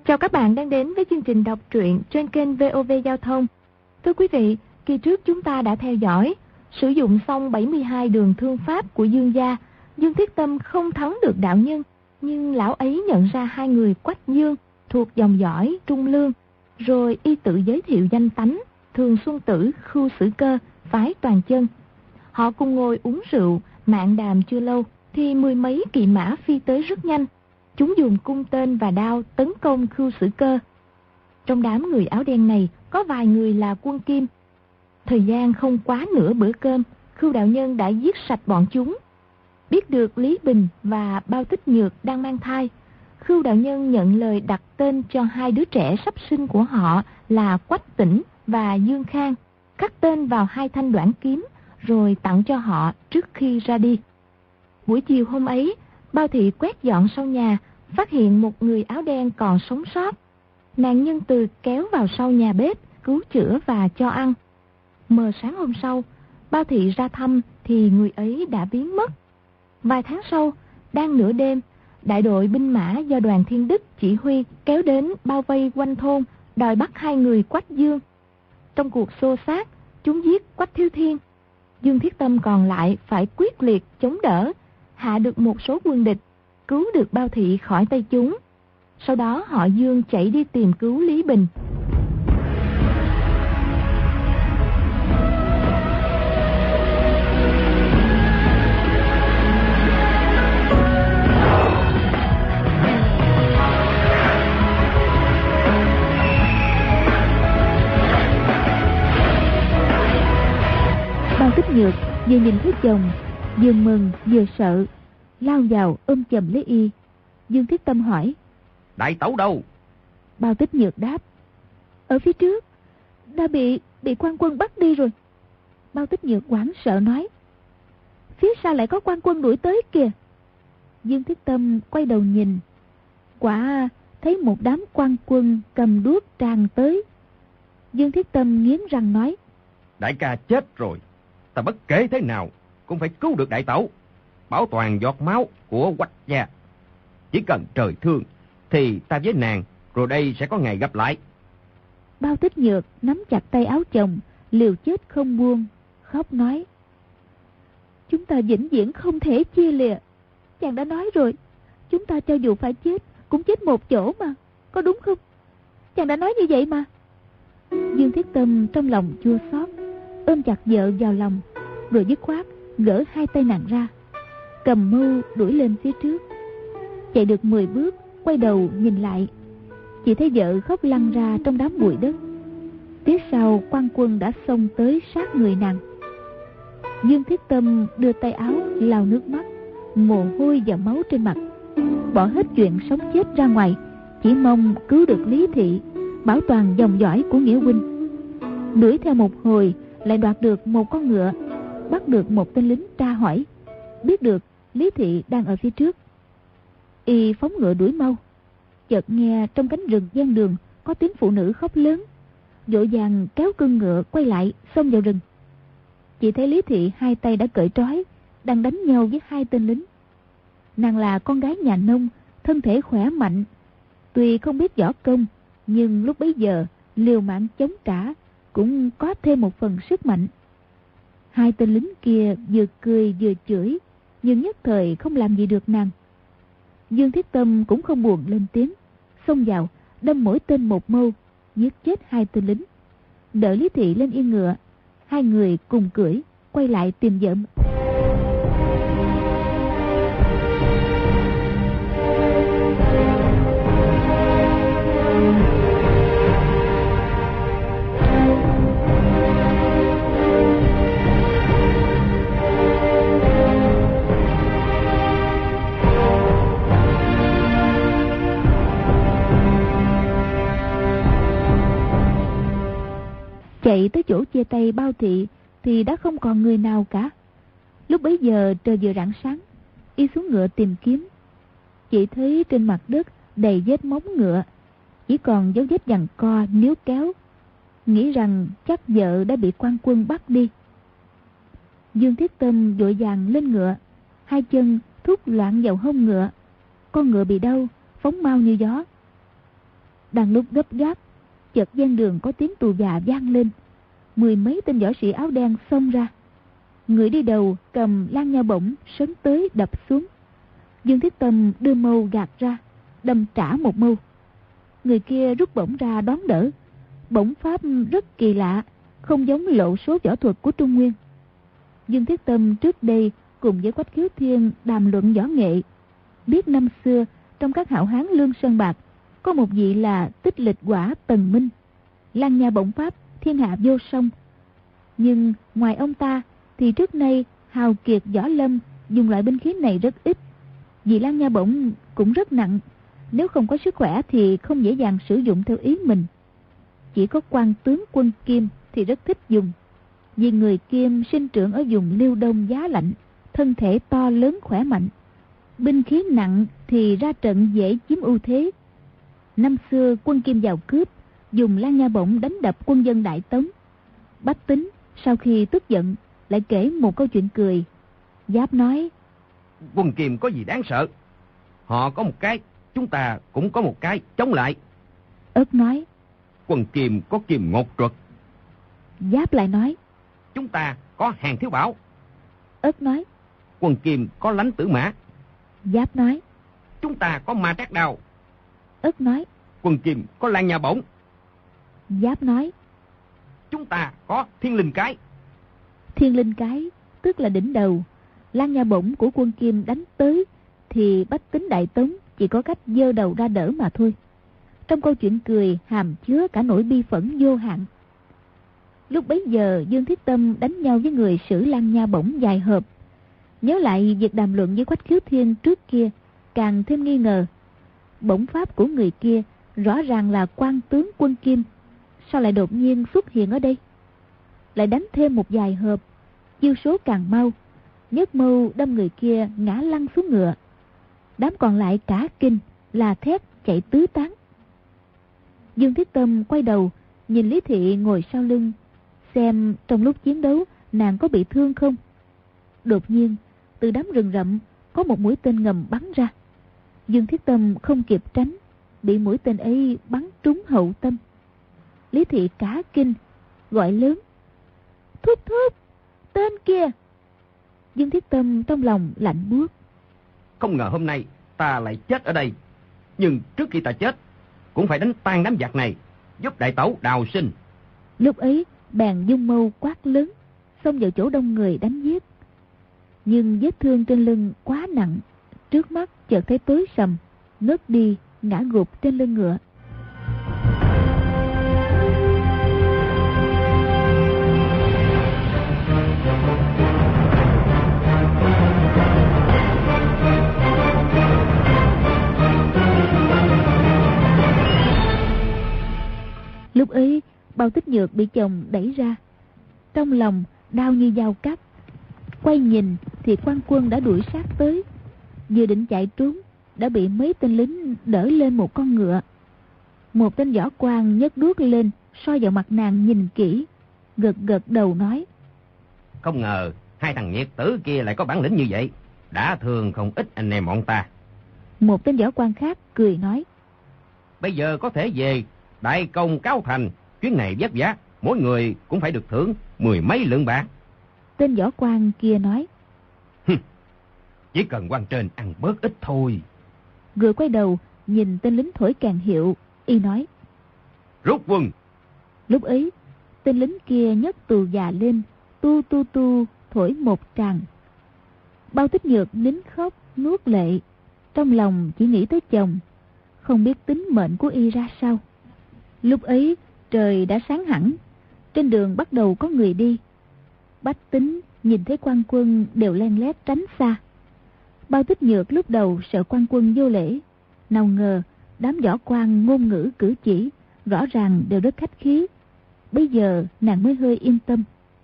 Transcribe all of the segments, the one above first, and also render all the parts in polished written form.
Chào các bạn đang đến với chương trình đọc truyện trên kênh VOV Giao thông. Thưa quý vị, kỳ trước chúng ta đã theo dõi sử dụng xong 72 đường thương pháp của Dương gia, Dương Thiết Tâm không thắng được đạo nhân, nhưng lão ấy nhận ra hai người Quách Dương thuộc dòng dõi Trung Lương, rồi y tự giới thiệu danh tánh Thường Xuân Tử, Khưu Sử Cơ, phái Toàn Chân. Họ cùng ngồi uống rượu, mạn đàm chưa lâu thì mười mấy kỵ mã phi tới rất nhanh. Chúng dùng cung tên và đao tấn công Khưu Sử Cơ. Trong đám người áo đen này có vài người là quân Kim. Thời gian không quá nửa bữa cơm, Khưu đạo nhân đã giết sạch bọn chúng. Biết được Lý Bình và Bao Tích Nhược đang mang thai, Khưu đạo nhân nhận lời đặt tên cho hai đứa trẻ sắp sinh của họ là Quách Tĩnh và Dương Khang, khắc tên vào hai thanh đoản kiếm rồi tặng cho họ trước khi ra đi. Buổi chiều hôm ấy, Bao Thị quét dọn sau nhà, phát hiện một người áo đen còn sống sót. Nàng nhân từ kéo vào sau nhà bếp, cứu chữa và cho ăn. Mờ sáng hôm sau, Bao Thị ra thăm thì người ấy đã biến mất. Vài tháng sau, đang nửa đêm, đại đội binh mã do Đoàn Thiên Đức chỉ huy kéo đến bao vây quanh thôn, đòi bắt hai người Quách Dương. Trong cuộc xô xát, chúng giết Quách Thiếu Thiên. Dương Thiết Tâm còn lại phải quyết liệt chống đỡ, hạ được một số quân địch, cứu được Bao Thị khỏi tay chúng. Sau đó họ Dương chạy đi tìm cứu Lý Bình. Bao Tích Nhược vừa nhìn thấy chồng, vừa mừng vừa sợ, lao vào ôm chầm lấy y. Dương Thiết Tâm hỏi: Đại tẩu đâu? Bao Tích Nhược đáp: Ở phía trước, đã bị quan quân bắt đi rồi. Bao Tích Nhược hoảng sợ nói: Phía sau lại có quan quân đuổi tới kìa. Dương Thiết Tâm quay đầu nhìn, quả thấy một đám quan quân cầm đuốc tràn tới. Dương Thiết Tâm nghiến răng nói: Đại ca chết rồi, ta bất kể thế nào cũng phải cứu được đại tẩu, bảo toàn giọt máu của Quách gia. Chỉ cần trời thương thì ta với nàng rồi đây sẽ có ngày gặp lại. Bao Tích Nhược nắm chặt tay áo chồng, liều chết không buông, khóc nói: Chúng ta vĩnh viễn không thể chia lìa. Chàng đã nói rồi, chúng ta cho dù phải chết cũng chết một chỗ mà, có đúng không? Chàng đã nói như vậy mà. Dương Thiết Tâm trong lòng chua xót, ôm chặt vợ vào lòng, rồi dứt khoát gỡ hai tay nàng ra, cầm mưu đuổi lên phía trước. Chạy được 10 bước, quay đầu nhìn lại, chỉ thấy vợ khóc lăn ra trong đám bụi đất. Phía sau quan quân đã xông tới sát người nàng. Dương Thiết Tâm đưa tay áo lau nước mắt, mồ hôi và máu trên mặt, bỏ hết chuyện sống chết ra ngoài, chỉ mong cứu được Lý Thị, bảo toàn dòng dõi của nghĩa huynh. Đuổi theo một hồi lại đoạt được một con ngựa, bắt được một tên lính tra hỏi, biết được Lý Thị đang ở phía trước. Y phóng ngựa đuổi mau, chợt nghe trong cánh rừng ven đường có tiếng phụ nữ khóc lớn, vội vàng kéo cương ngựa quay lại xông vào rừng. Chỉ thấy Lý Thị hai tay đã cởi trói, đang đánh nhau với hai tên lính. Nàng là con gái nhà nông, thân thể khỏe mạnh, tuy không biết võ công, nhưng lúc bấy giờ liều mạng chống trả cũng có thêm một phần sức mạnh. Hai tên lính kia vừa cười vừa chửi, nhưng nhất thời không làm gì được nàng. Dương Thiết Tâm cũng không buồn lên tiếng, xông vào đâm mỗi tên một mâu, giết chết hai tên lính, đỡ Lý Thị lên yên ngựa. Hai người cùng cưỡi quay lại tìm vợ. Chạy tới chỗ chia tay Bao Thị thì đã không còn người nào cả. Lúc bấy giờ trời vừa rạng sáng, y xuống ngựa tìm kiếm, chỉ thấy trên mặt đất đầy vết móng ngựa, chỉ còn dấu vết giằng co níu kéo, nghĩ rằng chắc vợ đã bị quan quân bắt đi. Dương Thiết Tâm vội vàng lên ngựa, hai chân thúc loạn vào hông ngựa, con ngựa bị đau phóng mau như gió. Đang lúc gấp gáp, chợt gian đường có tiếng tù và vang lên. 10 mấy tên võ sĩ áo đen xông ra. Người đi đầu cầm lan nha bổng sấn tới đập xuống. Dương Thiết Tâm đưa mâu gạt ra, đâm trả một mâu. Người kia rút bổng ra đón đỡ. Bổng pháp rất kỳ lạ, không giống lộ số võ thuật của Trung Nguyên. Dương Thiết Tâm trước đây cùng với Quách Khiếu Thiên đàm luận võ nghệ, biết năm xưa trong các hảo hán Lương Sơn Bạc có một vị là Tích Lịch Quả Tần Minh, lan nha bổng pháp thiên hạ vô song. Nhưng ngoài ông ta thì trước nay hào kiệt võ lâm dùng loại binh khí này rất ít, vì lan nha bổng cũng rất nặng, nếu không có sức khỏe thì không dễ dàng sử dụng theo ý mình. Chỉ có quan tướng Quân Kim thì rất thích dùng, vì người Kim sinh trưởng ở vùng Liêu Đông giá lạnh, thân thể to lớn khỏe mạnh, binh khí nặng thì ra trận dễ chiếm ưu thế. Năm xưa Quân Kim vào cướp, dùng lan nha bổng đánh đập quân dân Đại Tống. Bách Tính sau khi tức giận lại kể một câu chuyện cười. Giáp nói: Quân Kim có gì đáng sợ? Họ có một cái, chúng ta cũng có một cái, chống lại. Ất nói: Quân Kim có Kim Ngột Truật. Giáp lại nói: Chúng ta có Hàng Thiếu Bảo. Ất nói: Quân Kim có Lánh Tử Mã. Giáp nói: Chúng ta có Ma Trác Đao. Ất nói: Quân Kim có Lan Nha Bổng. Giáp nói: Chúng ta có Thiên Linh Cái. Thiên Linh Cái tức là đỉnh đầu. Lan nha bổng của Quân Kim đánh tới thì bách tính Đại Tống chỉ có cách giơ đầu ra đỡ mà thôi. Trong câu chuyện cười hàm chứa cả nỗi bi phẫn vô hạn. Lúc bấy giờ Dương Thiết Tâm đánh nhau với người sử lan nha bổng dài hợp. Nhớ lại việc đàm luận với Quách Khiếu Thiên trước kia, càng thêm nghi ngờ. Bổng pháp của người kia rõ ràng là quan tướng Quân Kim, sao lại đột nhiên xuất hiện ở đây? Lại đánh thêm một vài hợp, chiêu số càng mau, nhất mâu đâm người kia ngã lăn xuống ngựa. Đám còn lại cả kinh, là thét chạy tứ tán. Dương Thiết Tâm quay đầu nhìn Lý Thị ngồi sau lưng, xem trong lúc chiến đấu nàng có bị thương không. Đột nhiên từ đám rừng rậm có một mũi tên ngầm bắn ra. Dương Thiết Tâm không kịp tránh, bị mũi tên ấy bắn trúng hậu tâm. Lý Thị cả kinh, gọi lớn: Thúc thúc, tên kia! Dương Thiết Tâm trong lòng lạnh buốt. Không ngờ hôm nay ta lại chết ở đây. Nhưng trước khi ta chết cũng phải đánh tan đám giặc này, giúp đại tẩu đào sinh. Lúc ấy bèn dung mâu quát lớn, xông vào chỗ đông người đánh giết. Nhưng vết thương trên lưng quá nặng, trước mắt chợt thấy tối sầm, ngất đi ngã gục trên lưng ngựa. Lúc ấy Bao Tích Nhược bị chồng đẩy ra, trong lòng đau như dao cắt. Quay nhìn thì quan quân đã đuổi sát tới, vừa định chạy trốn đã bị mấy tên lính đỡ lên một con ngựa. Một tên võ quan nhấc đuốc lên soi vào mặt nàng nhìn kỹ, gật gật đầu nói: Không ngờ hai thằng nhiệt tử kia lại có bản lĩnh như vậy, đã thương không ít anh em bọn ta. Một tên võ quan khác cười nói: Bây giờ có thể về đại công cáo thành, chuyến này vất vả, mỗi người cũng phải được thưởng 10 mấy lượng bạc. Tên võ quan kia nói: Chỉ cần quan trên ăn bớt ít thôi. Vừa quay đầu nhìn tên lính thổi kèn hiệu, y nói: Rút quân. Lúc ấy tên lính kia nhấc tù già lên, tu tu tu thổi một tràng. Bao Tích Nhược nín khóc nuốt lệ, trong lòng chỉ nghĩ tới chồng, không biết tính mệnh của y ra sao. Lúc ấy trời đã sáng hẳn, trên đường bắt đầu có người đi. Bách tính nhìn thấy quan quân đều len lét tránh xa. Bao Tích Nhược lúc đầu sợ quan quân vô lễ, nào ngờ đám võ quan ngôn ngữ cử chỉ rõ ràng đều rất khách khí. Bây giờ nàng mới hơi yên tâm.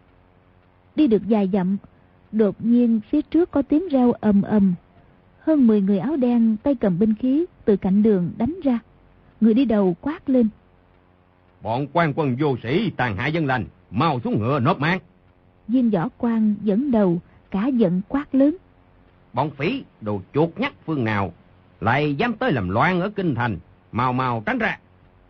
Đi được vài dặm, đột nhiên phía trước có tiếng reo ầm ầm. Hơn 10 người áo đen tay cầm binh khí từ cạnh đường đánh ra. Người đi đầu quát lên: Bọn quan quân vô sĩ tàn hại dân lành, mau xuống ngựa nộp mạng. Viên võ quan dẫn đầu cả giận quát lớn: Bọn phỉ đồ chuột nhắt phương nào lại dám tới làm loạn ở kinh thành, mau mau tránh ra.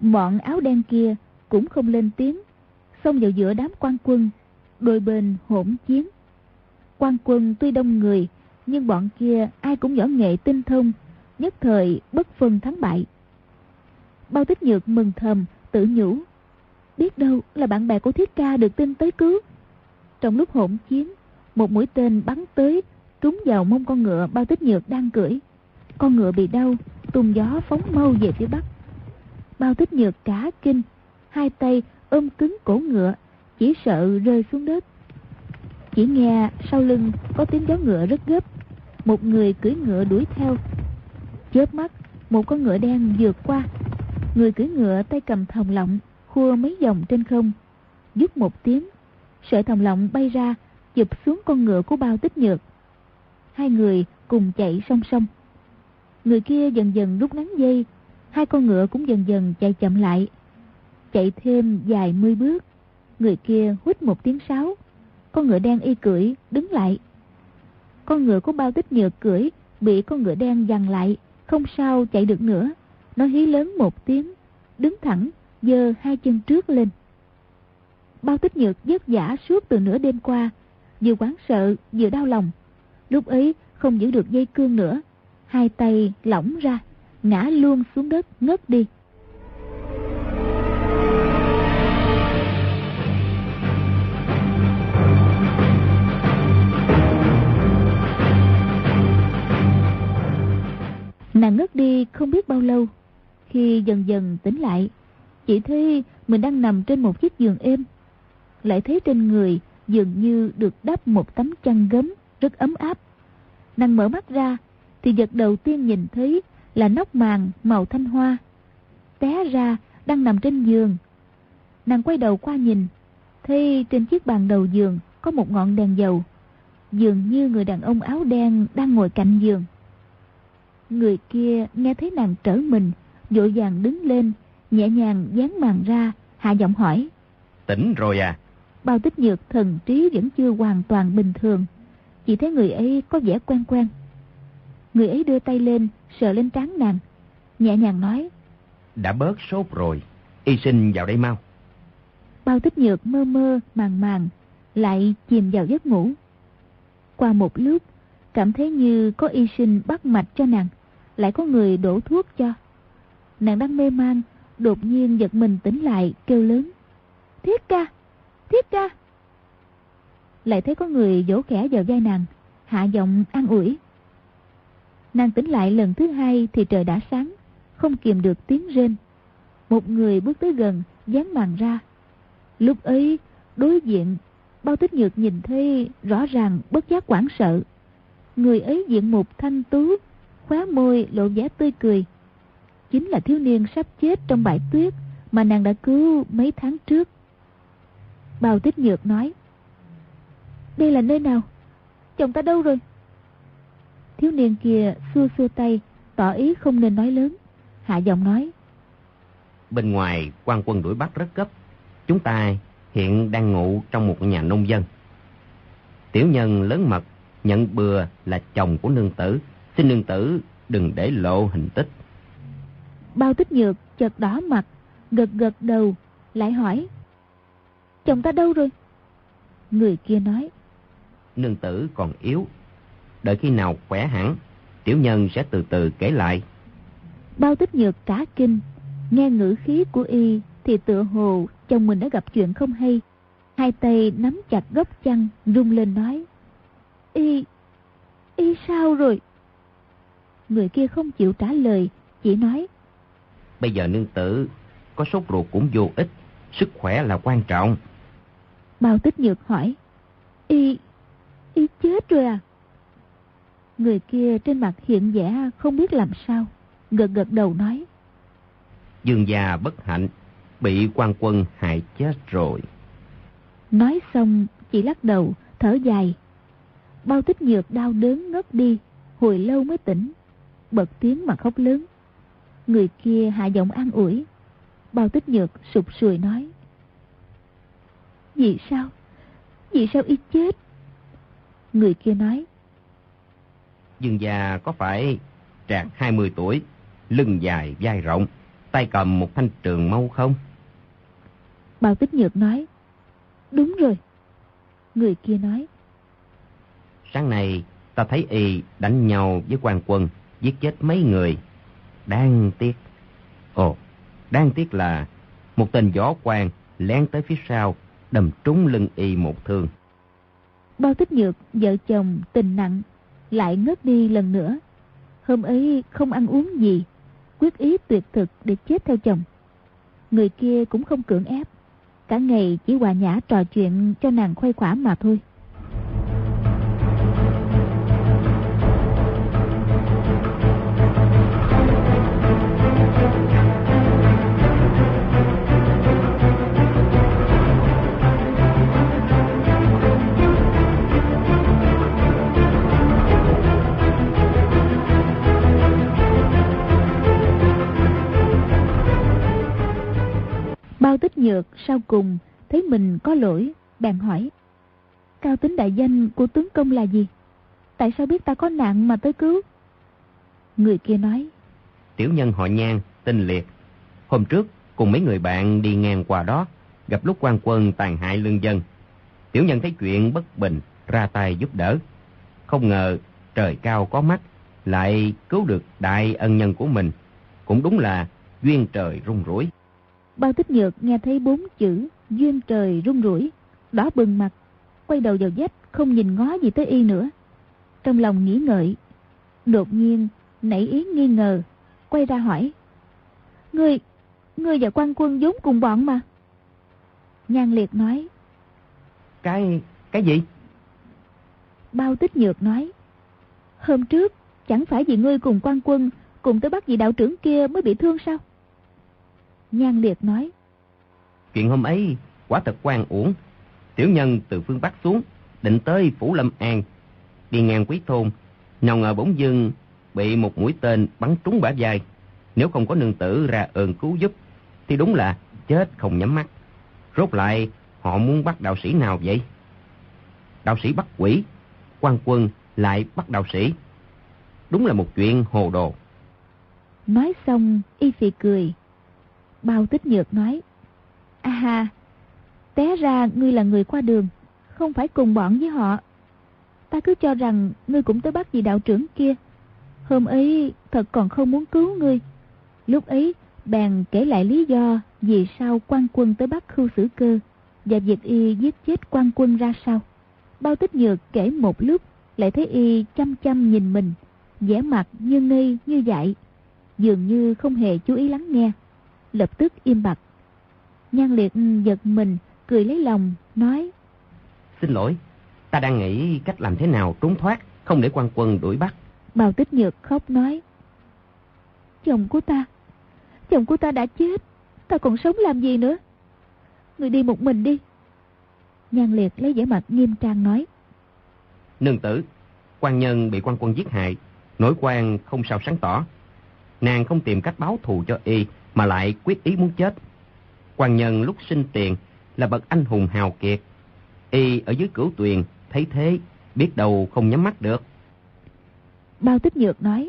Bọn áo đen kia cũng không lên tiếng, xông vào giữa đám quan quân, đôi bên hỗn chiến. Quan quân tuy đông người, nhưng bọn kia ai cũng võ nghệ tinh thông, nhất thời bất phân thắng bại. Bao Tích Nhược mừng thầm tự nhủ, biết đâu là bạn bè của Thiết Ca được tin tới cứu. Trong lúc hỗn chiến, một mũi tên bắn tới, trúng vào mông con ngựa Bao Tích Nhược đang cưỡi. Con ngựa bị đau, tung gió phóng mau về phía bắc. Bao Tích Nhược cả kinh, hai tay ôm cứng cổ ngựa, chỉ sợ rơi xuống đất. Chỉ nghe sau lưng có tiếng gió ngựa rất gấp, một người cưỡi ngựa đuổi theo. Chớp mắt, một con ngựa đen vượt qua. Người cưỡi ngựa tay cầm thòng lọng, khua mấy vòng trên không. Vút một tiếng, sợi thòng lọng bay ra, chụp xuống con ngựa của Bao Tích Nhược. Hai người cùng chạy song song. Người kia dần dần rút ngắn dây, hai con ngựa cũng dần dần chạy chậm lại. Chạy thêm vài mươi bước, người kia huýt một tiếng sáo. Con ngựa đen y cưỡi đứng lại. Con ngựa của Bao Tích Nhược cưỡi bị con ngựa đen giằng lại, không sao chạy được nữa. Nó hí lớn một tiếng, đứng thẳng, giơ hai chân trước lên. Bao Tích Nhược vất vả suốt từ nửa đêm qua, vừa hoảng sợ vừa đau lòng. Lúc ấy không giữ được dây cương nữa, hai tay lỏng ra, ngã luôn xuống đất ngất đi. Nàng ngất đi không biết bao lâu. Khi dần dần tỉnh lại, chỉ thấy mình đang nằm trên một chiếc giường êm. Lại thấy trên người dường như được đắp một tấm chăn gấm rất ấm áp. Nàng mở mắt ra thì vật đầu tiên nhìn thấy là nóc màn màu thanh hoa. Té ra đang nằm trên giường. Nàng quay đầu qua nhìn, thấy trên chiếc bàn đầu giường có một ngọn đèn dầu. Dường như người đàn ông áo đen đang ngồi cạnh giường. Người kia nghe thấy nàng trở mình, vội vàng đứng lên, nhẹ nhàng dán màn ra, hạ giọng hỏi: Tỉnh rồi à? Bao Tích Nhược thần trí vẫn chưa hoàn toàn bình thường, chỉ thấy người ấy có vẻ quen quen. Người ấy đưa tay lên sờ lên trán nàng, nhẹ nhàng nói: Đã bớt sốt rồi, y sinh vào đây mau. Bao Tích Nhược mơ mơ màng màng lại chìm vào giấc ngủ. Qua một lúc, cảm thấy như có y sinh bắt mạch cho nàng, lại có người đổ thuốc cho. Nàng đang mê man, đột nhiên giật mình tỉnh lại, kêu lớn: Thiết Ca! Thiết Ca! Lại thấy có người vỗ khẽ vào vai nàng, hạ giọng an ủi. Nàng tỉnh lại lần thứ hai thì trời đã sáng, không kìm được tiếng rên. Một người bước tới gần, dán màn ra. Lúc ấy, đối diện, Bao Tích Nhược nhìn thấy rõ ràng, bất giác hoảng sợ. Người ấy diện mục thanh tú, khóe môi lộ vẻ tươi cười. Chính là thiếu niên sắp chết trong bãi tuyết mà nàng đã cứu mấy tháng trước. Bao Tích Nhược nói: Đây là nơi nào? Chồng ta đâu rồi? Thiếu niên kia xua xua tay, tỏ ý không nên nói lớn, hạ giọng nói: Bên ngoài quan quân đuổi bắt rất gấp. Chúng ta hiện đang ngụ trong một nhà nông dân. Tiểu nhân lớn mật nhận bừa là chồng của nương tử, xin nương tử đừng để lộ hình tích. Bao Tích Nhược chợt đỏ mặt, gật gật đầu, lại hỏi: Chồng ta đâu rồi? Người kia nói: Nương tử còn yếu, đợi khi nào khỏe hẳn, tiểu nhân sẽ từ từ kể lại. Bao Tích Nhược cả kinh, nghe ngữ khí của y thì tựa hồ chồng mình đã gặp chuyện không hay. Hai tay nắm chặt góc chăn, rung lên nói: Y sao rồi? Người kia không chịu trả lời, chỉ nói: Bây giờ nương tử có sốt ruột cũng vô ích, sức khỏe là quan trọng. Bao Tích Nhược hỏi: Y chết rồi à? Người kia trên mặt hiện vẻ không biết làm sao, gật gật đầu nói: Dương gia bất hạnh, bị quan quân hại chết rồi. Nói xong chỉ lắc đầu, thở dài. Bao Tích Nhược đau đớn ngất đi, hồi lâu mới tỉnh, bật tiếng mà khóc lớn. Người kia hạ giọng an ủi. Bao Tích Nhược sụt sùi nói: Vì sao y chết? Người kia nói: Dương gia có phải trạc 20 tuổi, lưng dài vai rộng, tay cầm một thanh trường mâu không? Bao Tích Nhược nói, đúng rồi. Người kia nói, sáng nay ta thấy y đánh nhau với quan quân, giết chết mấy người. Đáng tiếc. Đáng tiếc là một tên võ quan lén tới phía sau, đâm trúng lưng y một thương. Bao Tích Nhược vợ chồng tình nặng, lại ngất đi lần nữa. Hôm ấy không ăn uống gì, quyết ý tuyệt thực để chết theo chồng. Người kia cũng không cưỡng ép, cả ngày chỉ hòa nhã trò chuyện cho nàng khuây khỏa mà thôi. Bao Tích Nhược sau cùng thấy mình có lỗi, bèn hỏi, cao tính đại danh của tướng công là gì? Tại sao biết ta có nạn mà tới cứu? Người kia nói, tiểu nhân họ Nhan, tên Liệt. Hôm trước cùng mấy người bạn đi ngang qua đó, gặp lúc quan quân tàn hại lương dân. Tiểu nhân thấy chuyện bất bình, ra tay giúp đỡ. Không ngờ trời cao có mắt, lại cứu được đại ân nhân của mình. Cũng đúng là duyên trời rung rủi. Bao Tích Nhược nghe thấy 4 chữ duyên trời rung rủi, đỏ bừng mặt, quay đầu vào vách, không nhìn ngó gì tới y nữa. Trong lòng nghĩ ngợi, đột nhiên nảy ý nghi ngờ, quay ra hỏi, Ngươi và quan quân vốn cùng bọn mà. Nhan Liệt nói, Cái gì? Bao Tích Nhược nói, hôm trước chẳng phải vì ngươi cùng quan quân cùng tới bắt vị đạo trưởng kia mới bị thương sao? Nhan Liệt nói, chuyện hôm ấy quả thật oan uổng. Tiểu nhân từ phương Bắc xuống, định tới Phủ Lâm An, đi ngang Quý Thôn, nào ngờ bỗng dưng bị một mũi tên bắn trúng bả vai. Nếu không có nương tử ra ơn cứu giúp thì đúng là chết không nhắm mắt. Rốt lại họ muốn bắt đạo sĩ nào vậy? Đạo sĩ bắt quỷ, quan quân lại bắt đạo sĩ. Đúng là một chuyện hồ đồ. Nói xong y phì cười. Bao Tích Nhược nói, à, té ra ngươi là người qua đường, không phải cùng bọn với họ. Ta cứ cho rằng ngươi cũng tới bắt vị đạo trưởng kia. Hôm ấy thật còn không muốn cứu ngươi. Lúc ấy bèn kể lại lý do vì sao quan quân tới bắt Khưu Sử Cơ và việc y giết chết quan quân ra sao. Bao Tích Nhược kể một lúc, lại thấy y chăm chăm nhìn mình, vẻ mặt như ngây như dại, dường như không hề chú ý lắng nghe, lập tức im bặt. Nhan Liệt giật mình, cười lấy lòng, nói, xin lỗi, ta đang nghĩ cách làm thế nào trốn thoát, không để quan quân đuổi bắt. Bao Tích Nhược khóc nói, chồng của ta đã chết, ta còn sống làm gì nữa? Người đi một mình đi. Nhan Liệt lấy vẻ mặt nghiêm trang nói, nương tử, quan nhân bị quan quân giết hại, nổi quan không sao sáng tỏ. Nàng không tìm cách báo thù cho y mà lại quyết ý muốn chết. Quan nhân lúc sinh tiền là bậc anh hùng hào kiệt, y ở dưới Cửu Tuyền thấy thế, biết đâu không nhắm mắt được. Bao Tích Nhược nói,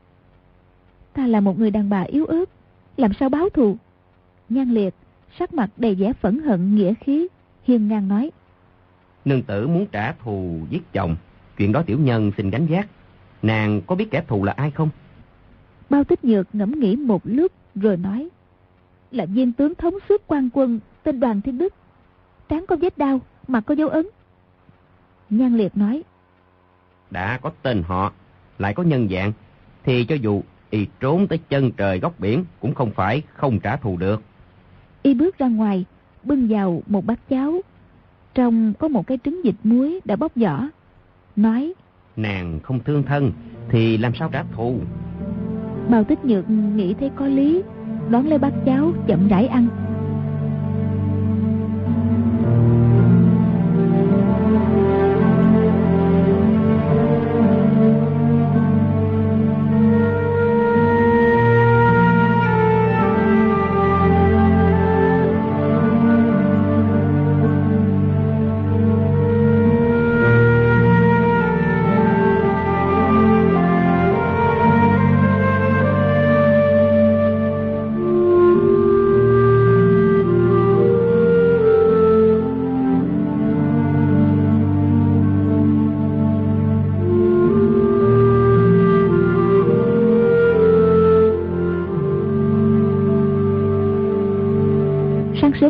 ta là một người đàn bà yếu ớt, làm sao báo thù? Nhan Liệt sắc mặt đầy vẻ phẫn hận nghĩa khí, hiên ngang nói, nương tử muốn trả thù giết chồng, chuyện đó tiểu nhân xin gánh vác. Nàng có biết kẻ thù là ai không? Bao Tích Nhược ngẫm nghĩ một lúc rồi nói, là viên tướng thống suất quan quân tên Đoàn Thiên Đức, trán có vết đao, mặt có dấu ấn. Nhan Liệt nói, đã có tên họ, lại có nhân dạng, thì cho dù y trốn tới chân trời góc biển cũng không phải không trả thù được. Y bước ra ngoài, bưng vào một bát cháo, trong có một cái trứng vịt muối đã bóc vỏ, nói, nàng không thương thân thì làm sao trả thù? Bao Tích Nhược nghĩ thấy có lý, đón lấy bát cháo chậm rãi ăn.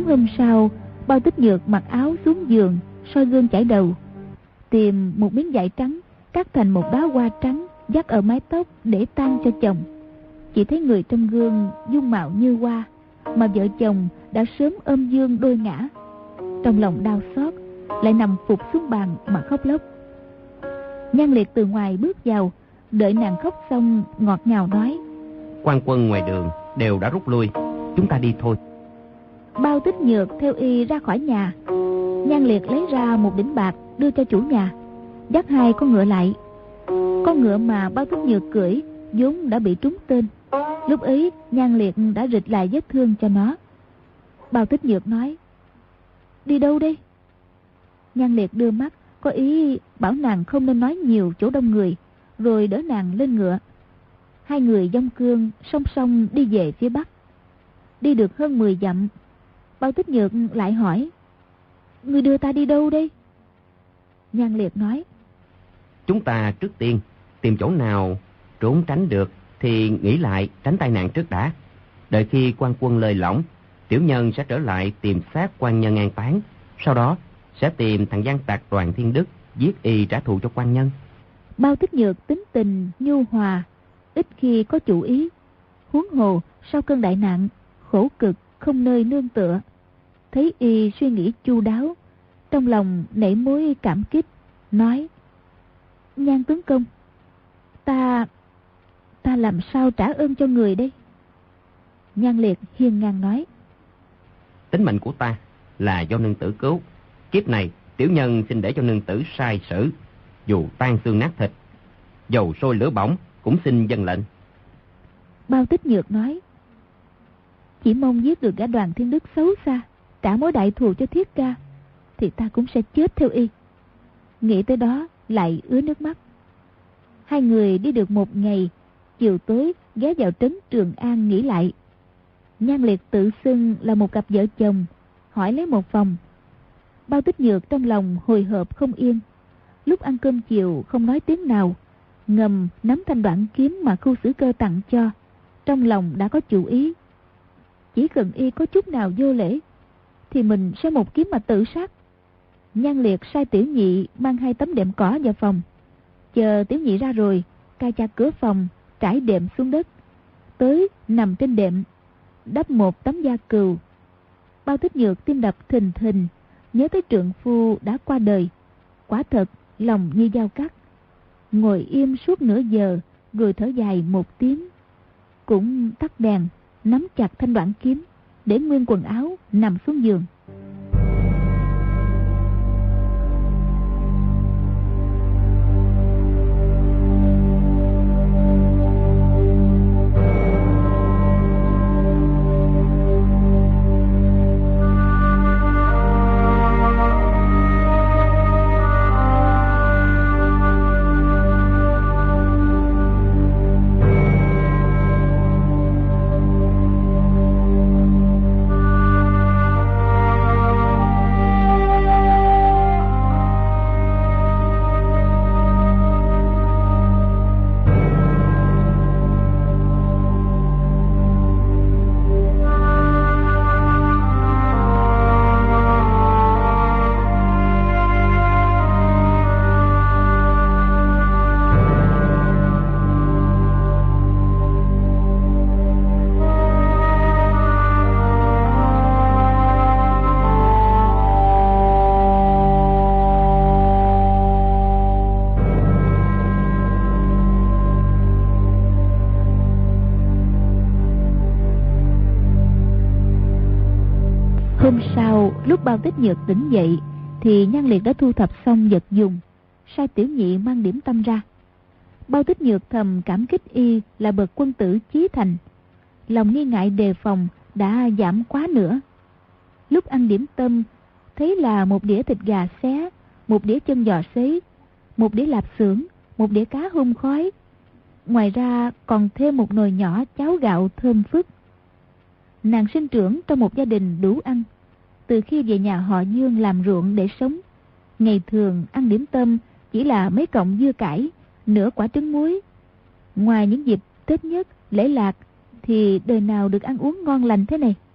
Sớm hôm sau, Bao Tích Nhược mặc áo xuống giường, soi gương chải đầu, tìm một miếng vải trắng cắt thành một đóa hoa trắng, dắt ở mái tóc để tang cho chồng. Chỉ thấy người trong gương dung mạo như hoa, mà vợ chồng đã sớm ôm dương đôi ngã. Trong lòng đau xót, lại nằm phục xuống bàn mà khóc lóc. Nhan Liệt từ ngoài bước vào, đợi nàng khóc xong ngọt ngào nói: Quan quân ngoài đường đều đã rút lui, chúng ta đi thôi. Bao Tích Nhược theo y ra khỏi nhà. Nhan Liệt lấy ra một đỉnh bạc đưa cho chủ nhà, dắt hai con ngựa lại. Con ngựa mà Bao Tích Nhược cưỡi vốn đã bị trúng tên. Lúc ấy Nhan Liệt đã rịch lại vết thương cho nó. Bao Tích Nhược nói: Đi đâu đây? Nhan Liệt đưa mắt, có ý bảo nàng không nên nói nhiều chỗ đông người, rồi đỡ nàng lên ngựa. Hai người dông cương song song đi về phía bắc. Đi được hơn 10 dặm, Bao Tích Nhược lại hỏi: Ngươi đưa ta đi đâu đây? Nhan Liệt nói: Chúng ta trước tiên tìm chỗ nào trốn tránh được thì nghĩ lại tránh tai nạn trước đã. Đợi khi quan quân lơi lỏng, tiểu nhân sẽ trở lại tìm xác quan nhân an táng. Sau đó sẽ tìm thằng gian tặc Đoàn Thiên Đức, giết y trả thù cho quan nhân. Bao Tích Nhược tính tình nhu hòa, ít khi có chủ ý. Huống hồ sau cơn đại nạn, khổ cực không nơi nương tựa. Thấy y suy nghĩ chu đáo, trong lòng nảy mối cảm kích, nói: Nhan tướng công, ta làm sao trả ơn cho người đây? Nhan Liệt hiên ngang nói: Tính mệnh của ta là do nương tử cứu. Kiếp này tiểu nhân xin để cho nương tử sai xử, dù tan xương nát thịt, dầu sôi lửa bỏng cũng xin dâng lệnh. Bao Tích Nhược nói: Chỉ mong giết được gã Đoàn Thiên Đức xấu xa, trả mối đại thù cho Thiết Ca, thì ta cũng sẽ chết theo y. Nghĩ tới đó lại ứa nước mắt. Hai người đi được một ngày, chiều tối ghé vào trấn Trường An nghỉ lại. Nhan Liệt tự xưng là một cặp vợ chồng, hỏi lấy một phòng. Bao Tích Nhược trong lòng hồi hộp không yên. Lúc ăn cơm chiều không nói tiếng nào, ngầm nắm thanh đoạn kiếm mà Khu Xử Cơ tặng cho, trong lòng đã có chủ ý. Chỉ cần y có chút nào vô lễ thì mình sẽ một kiếm mà tự sát. Nhan Liệt sai tiểu nhị mang 2 tấm đệm cỏ vào phòng. Chờ tiểu nhị ra rồi, cài chặt cửa phòng, trải đệm xuống đất, tới nằm trên đệm, đắp một tấm da cừu. Bao Tích Nhược tim đập thình thình, nhớ tới trượng phu đã qua đời, quả thật lòng như dao cắt. Ngồi im suốt nửa giờ, rồi thở dài một tiếng, cũng tắt đèn, nắm chặt thanh đoạn kiếm, để nguyên quần áo nằm xuống giường. Hôm sau, lúc Bao Tích Nhược tỉnh dậy thì Nhan Liệt đã thu thập xong vật dùng, sai tiểu nhị mang điểm tâm ra. Bao Tích Nhược thầm cảm kích y là bậc quân tử chí thành, lòng nghi ngại đề phòng đã giảm quá nữa. Lúc ăn điểm tâm, thấy là một đĩa thịt gà xé, một đĩa chân giò sấy, một đĩa lạp xưởng, một đĩa cá hun khói. Ngoài ra còn thêm một nồi nhỏ cháo gạo thơm phức. Nàng sinh trưởng trong một gia đình đủ ăn. Từ khi về nhà họ Dương làm ruộng để sống, ngày thường ăn điểm tâm chỉ là mấy cọng dưa cải, nửa quả trứng muối. Ngoài những dịp Tết nhất, lễ lạc thì đời nào được ăn uống ngon lành thế này.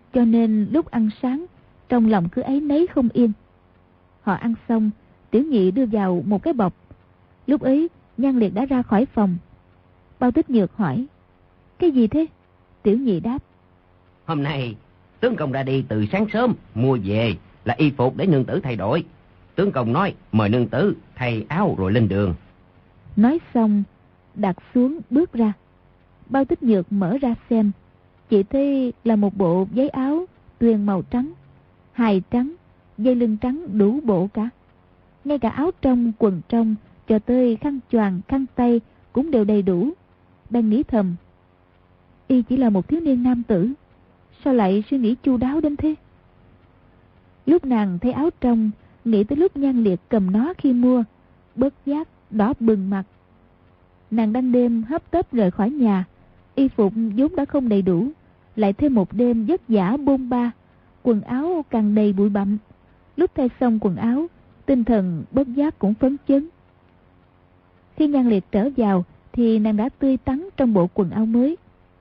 cho nên lúc ăn sáng, trong lòng cứ áy náy không yên. Họ ăn xong, Tiểu Nhị đưa vào một cái bọc. Lúc ấy, Nhan Liệt đã ra khỏi phòng. Bao Tích Nhược hỏi, cái gì thế? Tiểu Nhị đáp, hôm nay tướng công ra đi từ sáng sớm, mua về là y phục để nương tử thay đổi. Tướng công nói mời nương tử thay áo rồi lên đường. Nói xong, đặt xuống bước ra. Bao Tích Nhược mở ra xem, chỉ thấy là một bộ váy áo tuyền màu trắng, hài trắng, dây lưng trắng đủ bộ cả. Ngay cả áo trong, quần trong, cho tới khăn choàng, khăn tay cũng đều đầy đủ. Đang nghĩ thầm, y chỉ là một thiếu niên nam tử, sao lại suy nghĩ chu đáo đến thế? Lúc nàng thấy áo trong, nghĩ tới lúc Nhan Liệt cầm nó khi mua, bất giác đỏ bừng mặt. Nàng đang đêm hấp tấp rời khỏi nhà, y phục vốn đã không đầy đủ, lại thêm một đêm vất vả bôn ba, quần áo càng đầy bụi bặm. Lúc thay xong quần áo, tinh thần bất giác cũng phấn chấn. Khi Nhan Liệt trở vào thì nàng đã tươi tắn trong bộ quần áo mới.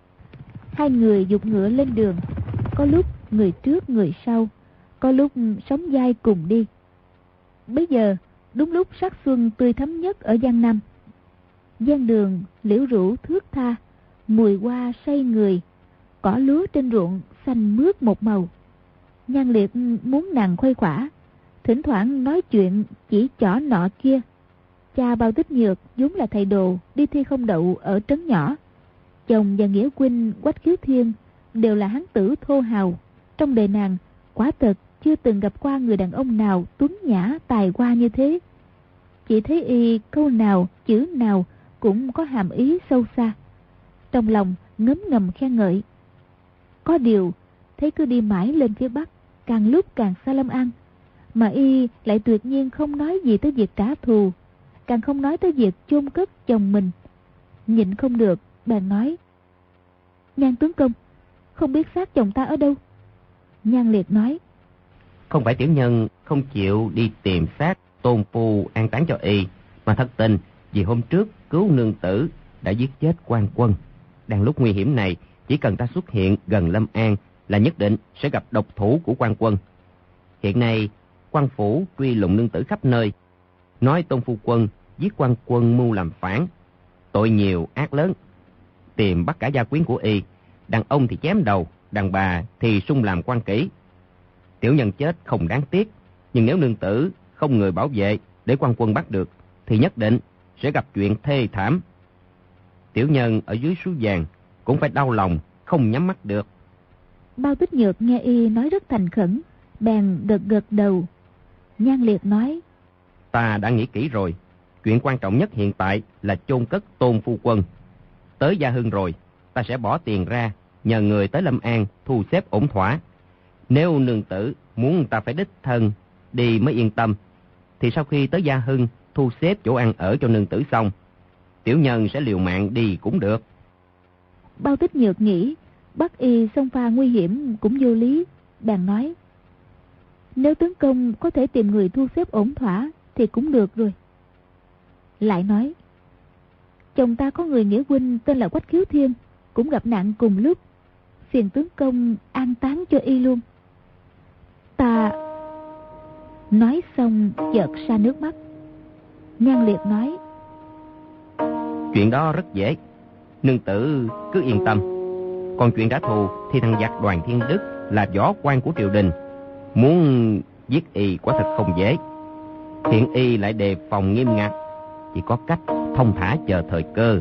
Hai người giục ngựa lên đường, có lúc người trước người sau, có lúc sóng vai cùng đi. Bây giờ đúng lúc sắc xuân tươi thắm nhất ở Giang Nam. Giang đường liễu rủ thướt tha, mùi hoa say người, cỏ lúa trên ruộng xanh mướt một màu. Nhan Liệt muốn nàng khuây khỏa, thỉnh thoảng nói chuyện chỉ trỏ nọ kia. Cha Bao Tích Nhược vốn là thầy đồ đi thi không đậu ở trấn nhỏ. Chồng và nghĩa huynh Quách Khiếu Thiên đều là hán tử thô hào. Trong đời nàng quả thật chưa từng gặp qua người đàn ông nào tuấn nhã tài hoa như thế. Chỉ thấy y câu nào chữ nào cũng có hàm ý sâu xa. Trong lòng ngấm ngầm khen ngợi. Có điều thấy cứ đi mãi lên phía Bắc, càng lúc càng xa Lâm An, mà y lại tuyệt nhiên không nói gì tới việc trả thù, càng không nói tới việc chôn cất chồng mình. Nhịn không được, bèn nói, Nhan tướng công, không biết xác chồng ta ở đâu? Nhan Liệt nói, không phải tiểu nhân không chịu đi tìm xác tôn phu an táng cho y, mà thật tình vì hôm trước cứu nương tử đã giết chết quan quân. Đang lúc nguy hiểm này, chỉ cần ta xuất hiện gần Lâm An là nhất định sẽ gặp độc thủ của quan quân. Hiện nay quan phủ truy lùng nương tử khắp nơi, nói tôn phu quân giết quan quân mưu làm phản, tội nhiều ác lớn, tìm bắt cả gia quyến của y, đàn ông thì chém đầu, đàn bà thì sung làm quan kỹ. Tiểu nhân chết không đáng tiếc, nhưng nếu nương tử không người bảo vệ để quan quân bắt được, thì nhất định sẽ gặp chuyện thê thảm. Tiểu nhân ở dưới suối vàng cũng phải đau lòng, không nhắm mắt được. Bao Tích Nhược nghe y nói rất thành khẩn, bèn gật gật đầu. Nhan Liệt nói, ta đã nghĩ kỹ rồi, chuyện quan trọng nhất hiện tại là chôn cất tôn phu quân. Tới Gia Hưng rồi, ta sẽ bỏ tiền ra, nhờ người tới Lâm An thu xếp ổn thỏa. Nếu nương tử muốn ta phải đích thân đi mới yên tâm, thì sau khi tới Gia Hưng thu xếp chỗ ăn ở cho nương tử xong, tiểu nhân sẽ liều mạng đi cũng được. Bao Tích Nhược nghĩ bắt y xông pha nguy hiểm cũng vô lý, bèn nói, nếu tướng công có thể tìm người thu xếp ổn thỏa thì cũng được rồi. Lại nói, chồng ta có người nghĩa huynh tên là Quách Khiếu Thiên, cũng gặp nạn cùng lúc, phiền tướng công an táng cho y luôn. Ta... Nói xong chợt ra nước mắt. Nhan Liệt nói, chuyện đó rất dễ, nương tử cứ yên tâm. Còn chuyện trả thù thì thằng giặc Đoàn Thiên Đức là võ quan của triều đình, muốn giết y quả thật không dễ. Hiện y lại đề phòng nghiêm ngặt, chỉ có cách thông thả chờ thời cơ.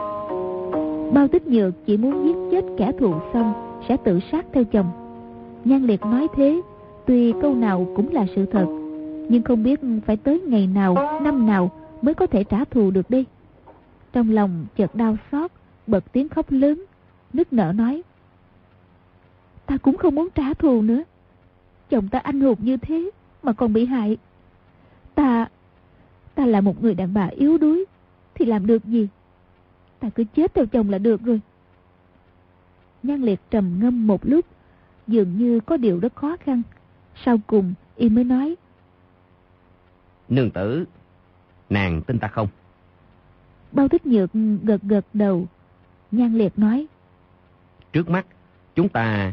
Bao Tích Nhược chỉ muốn giết chết kẻ thù xong sẽ tự sát theo chồng. Nhan Liệt nói thế, tuy câu nào cũng là sự thật, nhưng không biết phải tới ngày nào, năm nào mới có thể trả thù được đi. Trong lòng chợt đau xót, bật tiếng khóc lớn, nức nở nói, ta cũng không muốn trả thù nữa. Chồng ta anh hùng như thế mà còn bị hại. Ta là một người đàn bà yếu đuối thì làm được gì? Ta cứ chết theo chồng là được rồi. Nhan Liệt trầm ngâm một lúc, dường như có điều rất khó khăn. Sau cùng y mới nói, nương tử, nàng tin ta không? Bao Tích Nhược gật gật đầu. Nhan Liệt nói, trước mắt chúng ta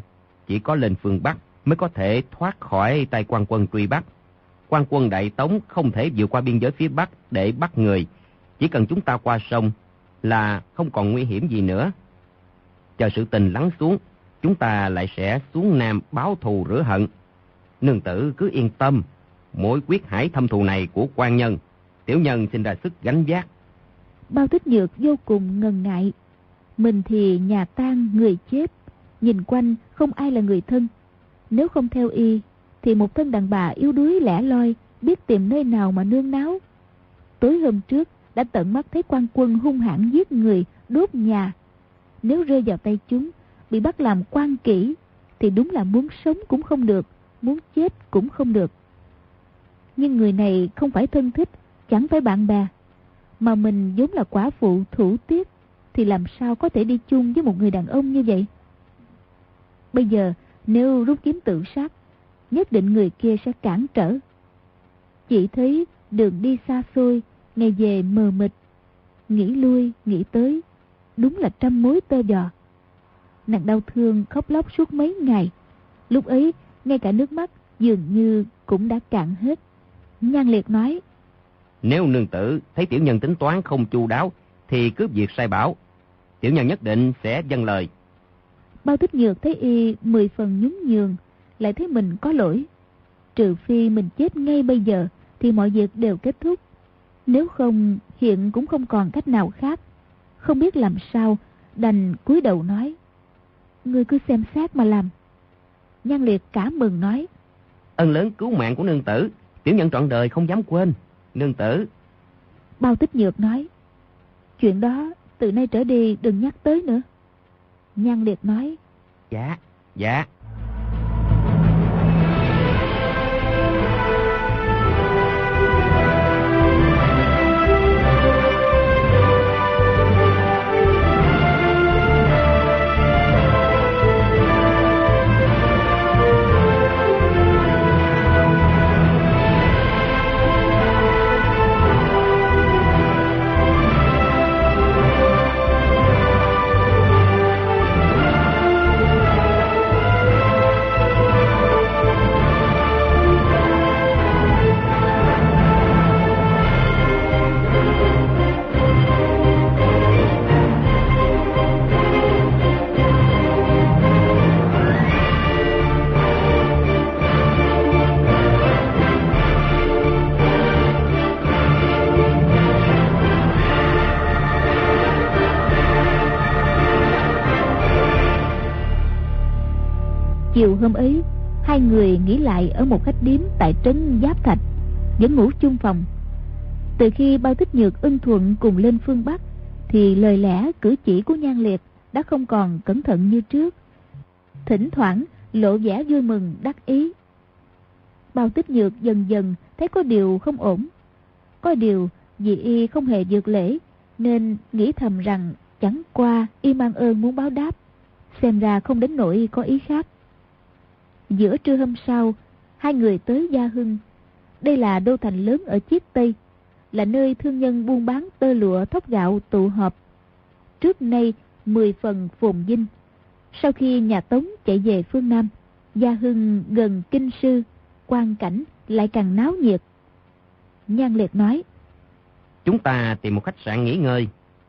chỉ có lên phương Bắc mới có thể thoát khỏi tay quan quân truy bắt. Quan quân Đại Tống không thể vượt qua biên giới phía Bắc để bắt người. Chỉ cần chúng ta qua sông là không còn nguy hiểm gì nữa. Chờ sự tình lắng xuống, chúng ta lại sẽ xuống Nam báo thù rửa hận. Nương tử cứ yên tâm, mối quyết hải thâm thù này của quan nhân, tiểu nhân xin ra sức gánh vác. Bao Tích Nhược vô cùng ngần ngại. Mình thì nhà tang người chết, nhìn quanh không ai là người thân. Nếu không theo y thì một thân đàn bà yếu đuối lẻ loi biết tìm nơi nào mà nương náu. Tối hôm trước đã tận mắt thấy quan quân hung hãn giết người, đốt nhà. Nếu rơi vào tay chúng, bị bắt làm quan kỹ, thì đúng là muốn sống cũng không được, muốn chết cũng không được. Nhưng người này không phải thân thích, chẳng phải bạn bè, mà mình vốn là quả phụ thủ tiết, thì làm sao có thể đi chung với một người đàn ông như vậy? Bây giờ nếu rút kiếm tự sát, nhất định người kia sẽ cản trở. Chỉ thấy đường đi xa xôi, ngày về mờ mịt, nghĩ lui nghĩ tới, đúng là trăm mối tơ vò. Nàng đau thương khóc lóc suốt mấy ngày. Lúc ấy ngay cả nước mắt dường như cũng đã cạn hết. Nhan Liệt nói: Nếu nương tử thấy tiểu nhân tính toán không chu đáo thì cứ việc sai bảo, tiểu nhân nhất định sẽ vâng lời. Bao Tích Nhược thấy y 10 phần nhún nhường, lại thấy mình có lỗi. Trừ phi mình chết ngay bây giờ thì mọi việc đều kết thúc. Nếu không hiện cũng không còn cách nào khác. Không biết làm sao, đành cúi đầu nói: Ngươi cứ xem xét mà làm. Nhan Liệt cả mừng nói: Ân lớn cứu mạng của nương tử, tiểu nhân trọn đời không dám quên. Nương tử. Bao Tích Nhược nói: Chuyện đó từ nay trở đi đừng nhắc tới nữa. Nhan Liệt nói: Dạ, dạ. Chiều hôm ấy, hai người nghỉ lại ở một khách điếm tại trấn Giáp Thạch, vẫn ngủ chung phòng. Từ khi Bao Tích Nhược ưng thuận cùng lên phương Bắc, thì lời lẽ cử chỉ của Nhan Liệt đã không còn cẩn thận như trước, thỉnh thoảng lộ vẻ vui mừng đắc ý. Bao Tích Nhược dần dần thấy có điều không ổn. Có điều vì y không hề vượt lễ, nên nghĩ thầm rằng chẳng qua y mang ơn muốn báo đáp, xem ra không đến nỗi có ý khác. Giữa trưa hôm sau, hai người tới Gia Hưng. Đây là đô thành lớn ở Chiết Tây, là nơi thương nhân buôn bán tơ lụa thóc gạo tụ họp. Trước nay 10 phần phồn vinh. Sau khi nhà Tống chạy về phương Nam, Gia Hưng gần kinh sư, quang cảnh lại càng náo nhiệt. Nhan Liệt nói: Chúng ta tìm một khách sạn nghỉ ngơi.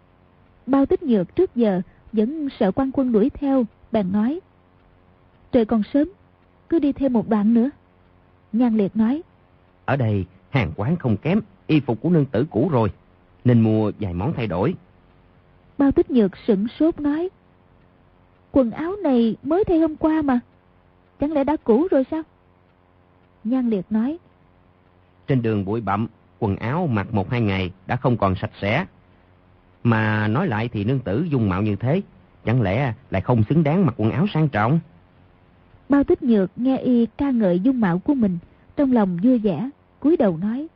Bao Tích Nhược trước giờ vẫn sợ quan quân đuổi theo, bèn nói: Trời còn sớm, cứ đi thêm một đoạn nữa. Nhan Liệt nói: Ở đây hàng quán không kém, y phục của nương tử cũ rồi, nên mua vài món thay đổi. Bao Tích Nhược sửng sốt nói: Quần áo này mới thay hôm qua mà, chẳng lẽ đã cũ rồi sao? Nhan Liệt nói: Trên đường bụi bặm, quần áo mặc 1-2 ngày đã không còn sạch sẽ. Mà nói lại thì nương tử dung mạo như thế, chẳng lẽ lại không xứng đáng mặc quần áo sang trọng? Bao Tích Nhược nghe y ca ngợi dung mạo của mình, trong lòng vui vẻ, cúi đầu nói: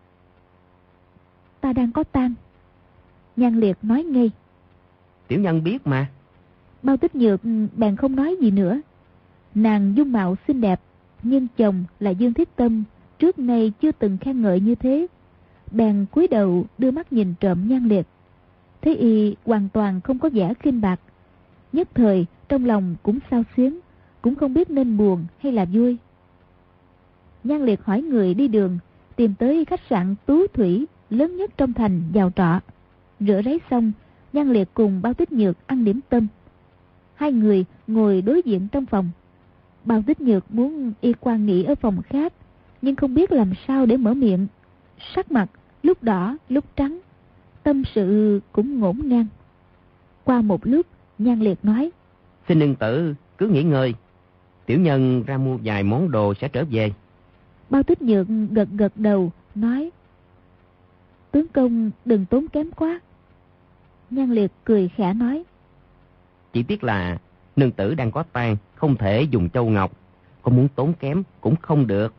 Ta đang có tang. Nhan Liệt nói ngay: Tiểu nhân biết mà. Bao Tích Nhược bèn không nói gì nữa. Nàng dung mạo xinh đẹp, nhưng chồng là Dương Thiết Tâm trước nay chưa từng khen ngợi như thế. Bèn cúi đầu đưa mắt nhìn trộm Nhan Liệt. Thấy y hoàn toàn không có vẻ khinh bạc, nhất thời trong lòng cũng xao xuyến, cũng không biết nên buồn hay là vui. Nhan Liệt hỏi người đi đường, tìm tới khách sạn Tú Thủy lớn nhất trong thành vào trọ. Rửa ráy xong, Nhan Liệt cùng Bao Tích Nhược ăn điểm tâm. Hai người ngồi đối diện trong phòng. Bao Tích Nhược muốn y quan nghỉ ở phòng khác, nhưng không biết làm sao để mở miệng. Sắc mặt lúc đỏ lúc trắng, tâm sự cũng ngổn ngang. Qua một lúc, Nhan Liệt nói: Xin nương tử cứ nghỉ ngơi, tiểu nhân ra mua vài món đồ sẽ trở về. Bao Tích Nhược gật gật đầu nói: Tướng công đừng tốn kém quá. Nhan Liệt cười khẽ nói: Chỉ tiếc là nương tử đang có tang, không thể dùng châu ngọc, có muốn tốn kém cũng không được.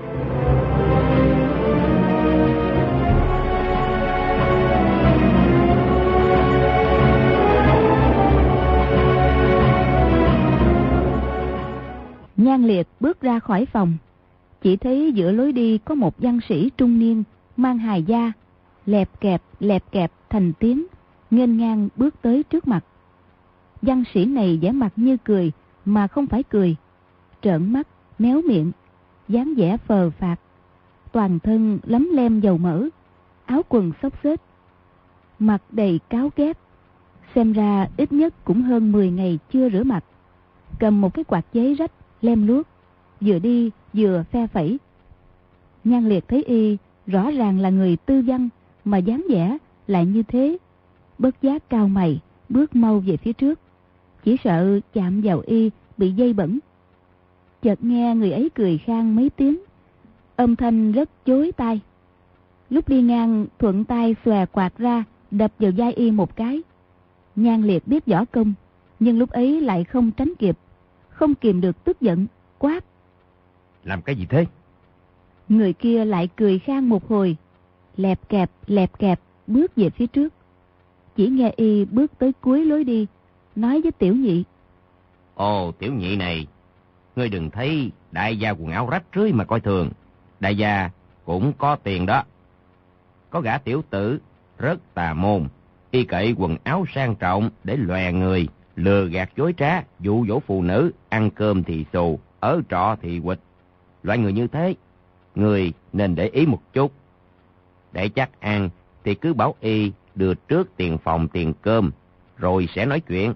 Nhan Liệt bước ra khỏi phòng, chỉ thấy giữa lối đi có một văn sĩ trung niên mang hài da, lẹp kẹp thành tiếng, nghênh ngang bước tới trước mặt. Văn sĩ này vẻ mặt như cười mà không phải cười, trợn mắt, méo miệng, dáng vẻ phờ phạc, toàn thân lấm lem dầu mỡ, áo quần xốc xếch, mặt đầy cáo ghét, xem ra ít nhất cũng hơn 10 ngày chưa rửa mặt, cầm một cái quạt giấy rách lem luốc, vừa đi vừa phe phẩy. Nhan Liệt thấy y rõ ràng là người tư văn mà dáng vẻ lại như thế, bất giác cau mày, bước mau về phía trước, chỉ sợ chạm vào y bị dây bẩn. Chợt nghe người ấy cười khang mấy tiếng, âm thanh rất chói tai. Lúc đi ngang thuận tay xòe quạt ra đập vào vai y một cái. Nhan Liệt biết võ công, nhưng lúc ấy lại không tránh kịp, không kìm được tức giận, quát: Làm cái gì thế? Người kia lại cười khang một hồi, lẹp kẹp bước về phía trước. Chỉ nghe y bước tới cuối lối đi, nói với Tiểu Nhị: Ồ, Tiểu Nhị này, ngươi đừng thấy đại gia quần áo rách rưới mà coi thường. Đại gia cũng có tiền đó. Có gã tiểu tử rất tà môn, y cậy quần áo sang trọng để lòe người, lừa gạt dối trá, dụ dỗ phụ nữ, ăn cơm thì xù, ở trọ thì quỵt. Loại người như thế, người nên để ý một chút. Để chắc ăn thì cứ bảo y đưa trước tiền phòng tiền cơm, rồi sẽ nói chuyện.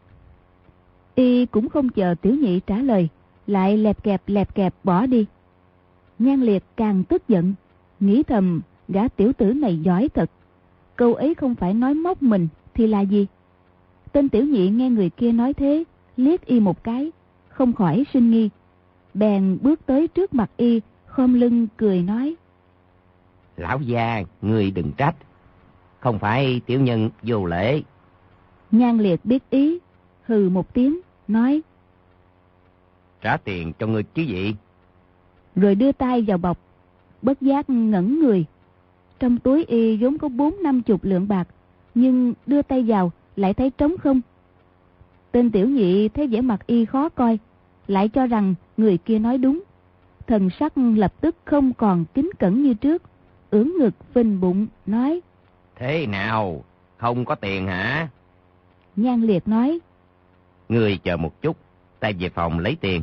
Y cũng không chờ Tiểu Nhị trả lời, lại lẹp kẹp bỏ đi. Nhan Liệt càng tức giận, nghĩ thầm gã tiểu tử này giỏi thật. Câu ấy không phải nói móc mình thì là gì? Tên Tiểu Nhị nghe người kia nói thế, liếc y một cái, không khỏi sinh nghi, bèn bước tới trước mặt y, khom lưng cười nói: Lão gia, ngươi đừng trách, không phải tiểu nhân vô lễ. Nhan Liệt biết ý, hừ một tiếng, nói: Trả tiền cho ngươi chứ gì? Rồi đưa tay vào bọc, bất giác ngẩn người. Trong túi y vốn có 40-50 lượng bạc, nhưng đưa tay vào lại thấy trống không. Tên Tiểu Nhị thấy vẻ mặt y khó coi, lại cho rằng người kia nói đúng, thần sắc lập tức không còn kính cẩn như trước, ưỡn ngực phình bụng nói: Thế nào, không có tiền hả? Nhan Liệt nói: Ngươi chờ một chút, ta về phòng lấy tiền.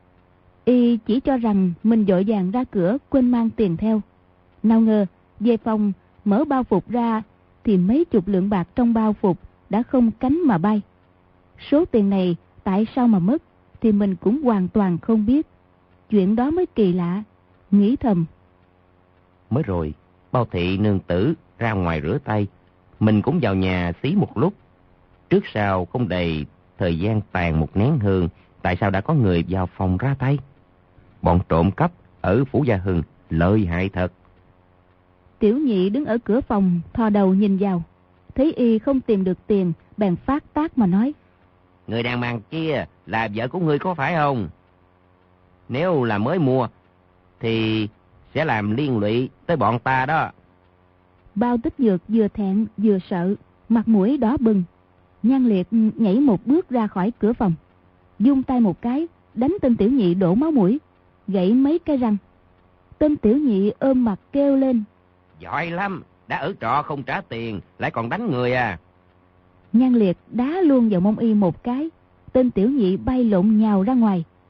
Y chỉ cho rằng mình vội vàng ra cửa quên mang tiền theo. Nào ngờ về phòng mở bao phục ra thì mấy chục lượng bạc trong bao phục đã không cánh mà bay. Số tiền này tại sao mà mất thì mình cũng hoàn toàn không biết. Chuyện đó mới kỳ lạ, nghĩ thầm. Mới rồi, Bao thị nương tử ra ngoài rửa tay, mình cũng vào nhà xí một lúc. Trước sau không đầy thời gian tàn một nén hương, tại sao đã có người vào phòng ra tay? Bọn trộm cắp ở Phủ Gia Hưng lợi hại thật. Tiểu Nhị đứng ở cửa phòng thò đầu nhìn vào, thấy y không tìm được tiền, bèn phát tác mà nói: Người đàn bà kia là vợ của ngươi có phải không? Nếu là mới mua thì sẽ làm liên lụy tới bọn ta đó. Bao Tích Nhược vừa thẹn vừa sợ, mặt mũi đỏ bừng. Nhan Liệt nhảy một bước ra khỏi cửa phòng, vung tay một cái đánh tên Tiểu Nhị đổ máu mũi, gãy mấy cái răng. Tên Tiểu Nhị ôm mặt kêu lên: Giỏi lắm, đã ở trọ không trả tiền lại còn đánh người à? Nhan Liệt đá luôn vào mông y một cái, tên Tiểu Nhị bay lộn nhào ra ngoài,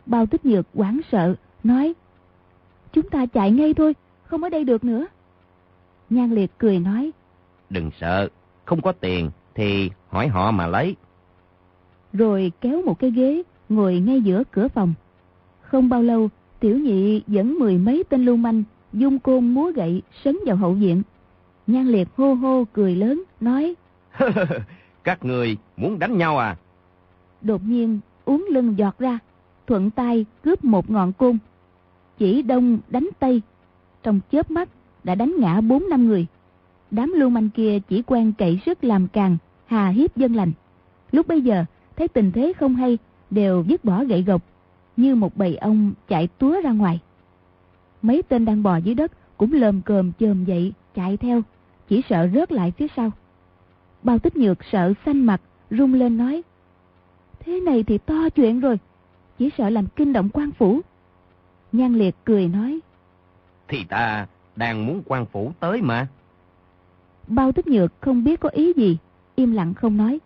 Bao Tích Nhược hoảng sợ, nói: chúng ta chạy ngay thôi, không ở đây được nữa. Nhan Liệt cười nói: đừng sợ, không có tiền thì hỏi họ mà lấy. Rồi kéo một cái ghế, ngồi ngay giữa cửa phòng. Không bao lâu, Tiểu Nhị dẫn 10 mấy tên lưu manh, dung côn múa gậy, sấn vào hậu viện. Nhan Liệt hô hô cười lớn, nói: các người muốn đánh nhau à? Đột nhiên uốn lưng giọt ra, thuận tay cướp một ngọn côn, chỉ đông đánh tây, trong chớp mắt đã đánh ngã 4-5 người. Đám lưu manh kia chỉ quen cậy sức làm càng, hà hiếp dân lành. Lúc bấy giờ thấy tình thế không hay, đều vứt bỏ gậy gộc, như một bầy ong chạy túa ra ngoài. Mấy tên đang bò dưới đất cũng lồm cồm chồm dậy chạy theo, chỉ sợ rớt lại phía sau. Bao Tích Nhược sợ xanh mặt, run lên nói: thế này thì to chuyện rồi, chỉ sợ làm kinh động quan phủ. Nhan Liệt cười nói: thì ta đang muốn quan phủ tới mà. Bao Tích Nhược không biết có ý gì, im lặng không nói.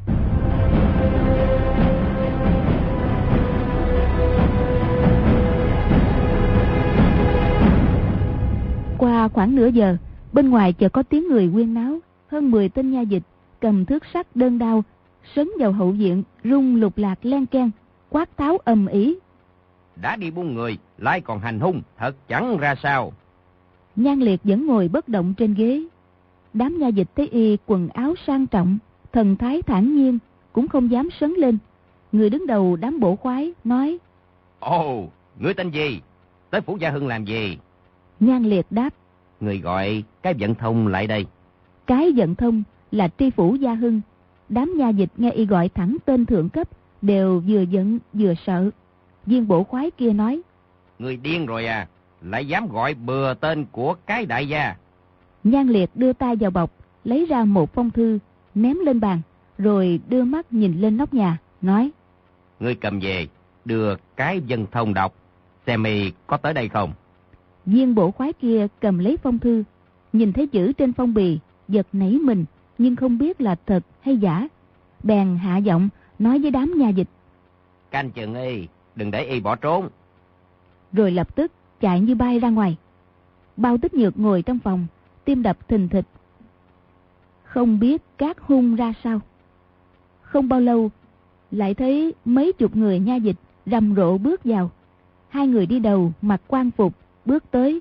Qua khoảng nửa giờ, bên ngoài chợt có tiếng người huyên náo. Hơn 10 tên nha dịch cầm thước sắt đơn đao sấn vào hậu viện, rung lục lạc len keng, quát tháo ầm ĩ: đã đi buôn người, lại còn hành hung, thật chẳng ra sao. Nhan Liệt vẫn ngồi bất động trên ghế. Đám nha dịch thấy y quần áo sang trọng, thần thái thản nhiên, cũng không dám sấn lên. Người đứng đầu đám bổ khoái nói: ồ, ngươi tên gì? Tới phủ Gia Hưng làm gì? Nhan Liệt đáp: Người gọi cái Vận Thông lại đây. Cái Vận Thông là tri phủ Gia Hưng. Đám nha dịch nghe y gọi thẳng tên thượng cấp, đều vừa giận vừa sợ. Viên bổ khoái kia nói: Người điên rồi à, lại dám gọi bừa tên của cái đại gia. Nhan Liệt đưa tay vào bọc, lấy ra một phong thư, ném lên bàn, rồi đưa mắt nhìn lên nóc nhà, nói: Người cầm về, đưa cái Vận Thông đọc, xem y có tới đây không. Viên bổ khoái kia cầm lấy phong thư, nhìn thấy chữ trên phong bì, giật nảy mình, nhưng không biết là thật hay giả. Bèn hạ giọng nói với đám nha dịch: canh chừng y, đừng để y bỏ trốn. Rồi lập tức chạy như bay ra ngoài. Bao Tích Nhược ngồi trong phòng, tim đập thình thịch, không biết các hung ra sao. Không bao lâu, lại thấy mấy chục người nha dịch rầm rộ bước vào. 2 người đi đầu mặc quan phục bước tới,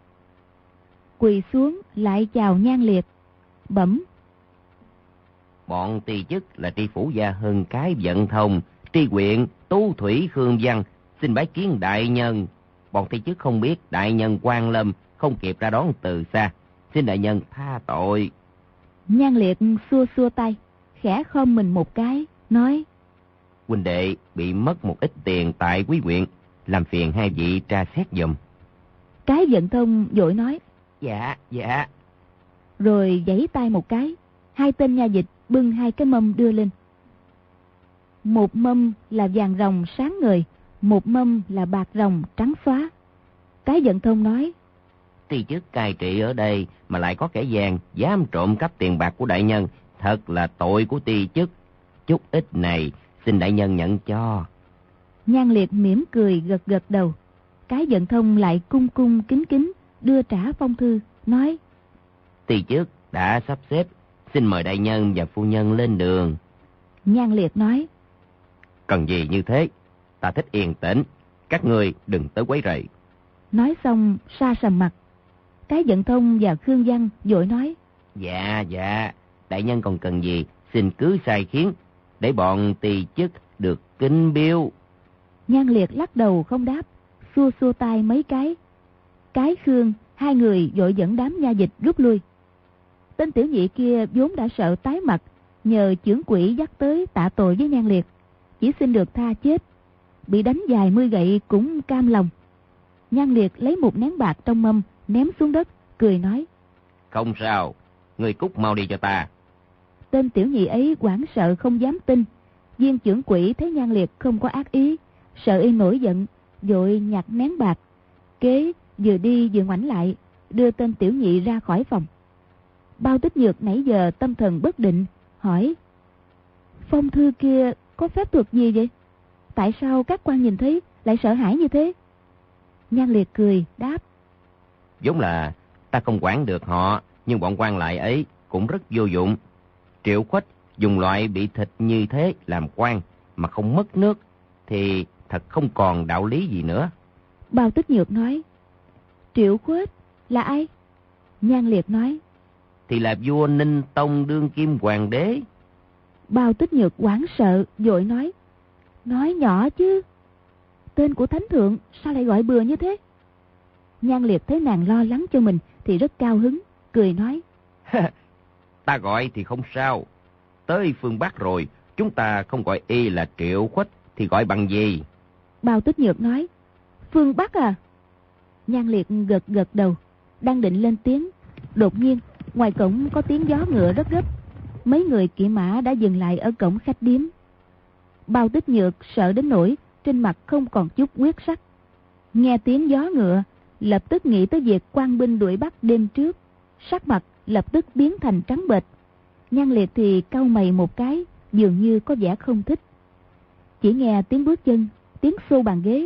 quỳ xuống lại chào Nhan Liệt, bẩm: Bọn tỳ chức là tri phủ Gia Hưng cái Vận Thông, tri huyện Tú Thủy Khương Văn, xin bái kiến đại nhân. Bọn tỳ chức không biết đại nhân quan lâm, không kịp ra đón từ xa, xin đại nhân tha tội. Nhan Liệt xua xua tay, khẽ khom mình một cái, nói: Huynh đệ bị mất một ít tiền tại quý huyện, làm phiền hai vị tra xét giùm. Cái Vận Thông vội nói: Dạ, dạ. Rồi giãy tay một cái, 2 tên nha dịch bưng 2 cái mâm đưa lên. Một mâm là vàng ròng sáng ngời, một mâm là bạc ròng trắng xóa. Cái Vận Thông nói: Tỳ chức cai trị ở đây mà lại có kẻ gian dám trộm cắp tiền bạc của đại nhân, thật là tội của tỳ chức. Chút ít này xin đại nhân nhận cho. Nhan Liệt mỉm cười gật gật đầu. Cái Vận Thông lại cung cung kính kính đưa trả phong thư, nói: Tỳ chức đã sắp xếp, xin mời đại nhân và phu nhân lên đường. Nhan Liệt nói: Cần gì như thế, ta thích yên tĩnh, các ngươi đừng tới quấy rầy. Nói xong sa sầm mặt. Cái Vận Thông và Khương Văn vội nói: Dạ, dạ, đại nhân còn cần gì, xin cứ sai khiến, để bọn tỳ chức được kính biếu. Nhan Liệt lắc đầu không đáp, xua xua tay mấy cái. Cái Khương, 2 người vội dẫn đám nha dịch rút lui. Tên tiểu nhị kia vốn đã sợ tái mặt, nhờ chưởng quỷ dắt tới tạ tội với Nhan Liệt, chỉ xin được tha chết. Bị đánh vài 10 gậy cũng cam lòng. Nhan Liệt lấy một nén bạc trong mâm ném xuống đất, cười nói: Không sao, người cút mau đi cho ta. Tên tiểu nhị ấy hoảng sợ không dám tin. Viên chưởng quỷ thấy Nhan Liệt không có ác ý, sợ y nổi giận, vội nhặt nén bạc. Kế vừa đi vừa ngoảnh lại, đưa tên tiểu nhị ra khỏi phòng. Bao Tích Nhược nãy giờ tâm thần bất định, hỏi: Phong thư kia có phép thuật gì vậy? Tại sao các quan nhìn thấy lại sợ hãi như thế? Nhan Liệt cười, đáp. Vốn là ta không quản được họ, nhưng bọn quan lại ấy cũng rất vô dụng. Triệu Khuếch dùng loại bị thịt như thế làm quan mà không mất nước, thì thật không còn đạo lý gì nữa. Bao Tích Nhược nói. Triệu Khuếch là ai? Nhan Liệt nói. Thì là vua Ninh Tông đương kim hoàng đế. Bao Tích Nhược hoảng sợ, vội nói. Nói nhỏ chứ. Tên của thánh thượng sao lại gọi bừa như thế? Nhan Liệt thấy nàng lo lắng cho mình thì rất cao hứng, cười nói. Ta gọi thì không sao. Tới phương Bắc rồi, chúng ta không gọi y là Triệu Khuếch thì gọi bằng gì? Bao Tích Nhược nói. Phương Bắc à? Nhan Liệt gật gật đầu, đang định lên tiếng. Đột nhiên, ngoài cổng có tiếng gió ngựa rất gấp. Mấy người kỵ mã đã dừng lại ở cổng khách điếm. Bao Tích Nhược sợ đến nỗi trên mặt không còn chút huyết sắc. Nghe tiếng gió ngựa, lập tức nghĩ tới việc quan binh đuổi bắt đêm trước. Sắc mặt lập tức biến thành trắng bệch. Nhan Liệt thì cau mày một cái, dường như có vẻ không thích. Chỉ nghe tiếng bước chân, tiếng xô bàn ghế.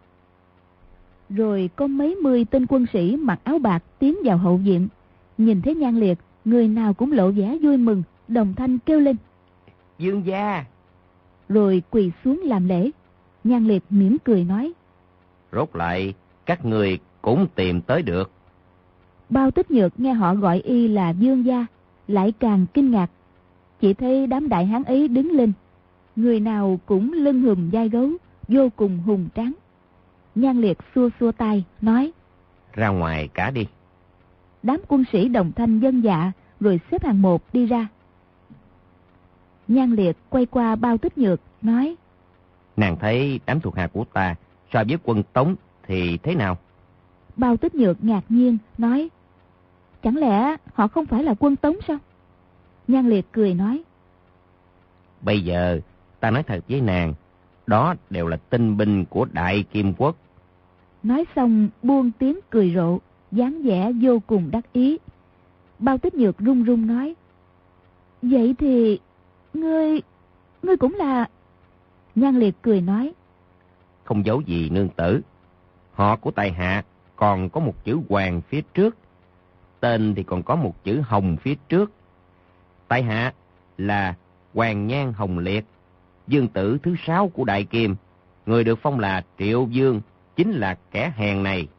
Rồi có mấy mươi tên quân sĩ mặc áo bạc tiến vào hậu viện. Nhìn thấy Nhan Liệt, người nào cũng lộ vẻ vui mừng, đồng thanh kêu lên. Dương gia! Rồi quỳ xuống làm lễ. Nhan Liệt mỉm cười nói. Rốt lại, các người cũng tìm tới được. Bao Tích Nhược nghe họ gọi y là Dương gia, lại càng kinh ngạc. Chỉ thấy đám đại hán ấy đứng lên. Người nào cũng lưng hùm vai gấu, vô cùng hùng tráng. Nhan Liệt xua xua tay, nói. Ra ngoài cả đi. Đám quân sĩ đồng thanh vâng dạ, rồi xếp hàng một đi ra. Nhan Liệt quay qua Bao Tích Nhược, nói. Nàng thấy đám thuộc hạ của ta so với quân Tống thì thế nào? Bao Tích Nhược ngạc nhiên, nói. Chẳng lẽ họ không phải là quân Tống sao? Nhan Liệt cười nói. Bây giờ ta nói thật với nàng, đó đều là tinh binh của Đại Kim Quốc. Nói xong buông tiếng cười rộ, dáng vẻ vô cùng đắc ý. Bao Tích Nhược run run nói. Vậy thì ngươi cũng là... Nhan Liệt cười nói. Không giấu gì nương tử. Họ của tại hạ còn có một chữ Hoàng phía trước. Tên thì còn có một chữ Hồng phía trước. Tại hạ là Hoàng Nhan Hồng Liệt, dương tử thứ 6 của Đại Kim. Người được phong là Triệu Dương, chính là kẻ hèn này.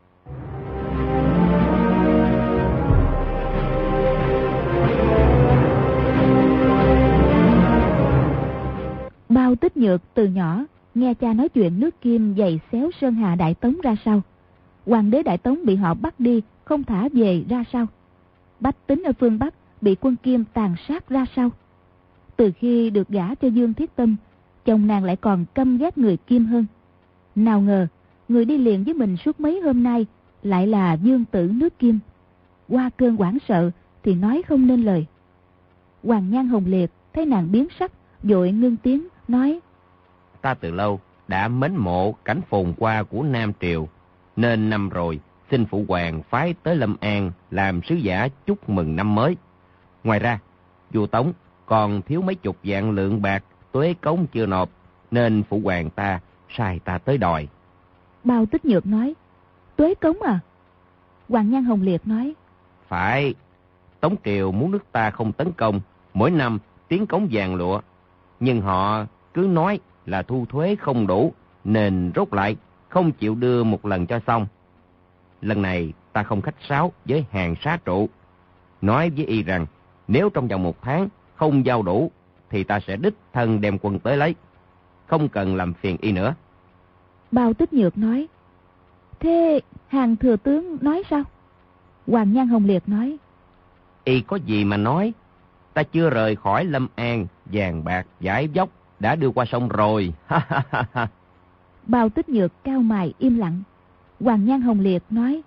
Bao Tích Nhược từ nhỏ nghe cha nói chuyện nước Kim giày xéo Sơn Hà Đại Tống ra sao, hoàng đế Đại Tống bị họ bắt đi không thả về ra sao, bách tính ở phương Bắc bị quân Kim tàn sát ra sao. Từ khi được gả cho Dương Thiết Tâm, chồng nàng lại còn căm ghét người Kim hơn. Nào ngờ người đi liền với mình suốt mấy hôm nay lại là dương tử nước Kim. Qua cơn hoảng sợ thì nói không nên lời. Hoàng Nhan Hồng Liệt thấy nàng biến sắc, vội ngưng tiếng nói. Ta từ lâu đã mến mộ cảnh phồn hoa của Nam Triều, nên năm rồi xin phụ hoàng phái tới Lâm An làm sứ giả chúc mừng năm mới. Ngoài ra, vua Tống còn thiếu mấy chục vạn lượng bạc tuế cống chưa nộp, nên phụ hoàng ta sai ta tới đòi. Bao Tích Nhược nói. Tuế cống à? Hoàng Nhan Hồng Liệt nói. Phải, Tống Triều muốn nước ta không tấn công, mỗi năm tiến cống vàng lụa, nhưng họ cứ nói là thu thuế không đủ, nên rốt lại không chịu đưa một lần cho xong. Lần này ta không khách sáo với hàng xá trụ, nói với y rằng nếu trong vòng 1 tháng không giao đủ thì ta sẽ đích thân đem quân tới lấy, không cần làm phiền y nữa. Bao Tích Nhược nói. Thế hàng thừa tướng nói sao? Hoàng Nhan Hồng Liệt nói. Y có gì mà nói, ta chưa rời khỏi Lâm An, vàng bạc giải dốc đã đưa qua sông rồi. Bao Tích Nhược cao mày im lặng. Hoàng Nhan Hồng Liệt nói.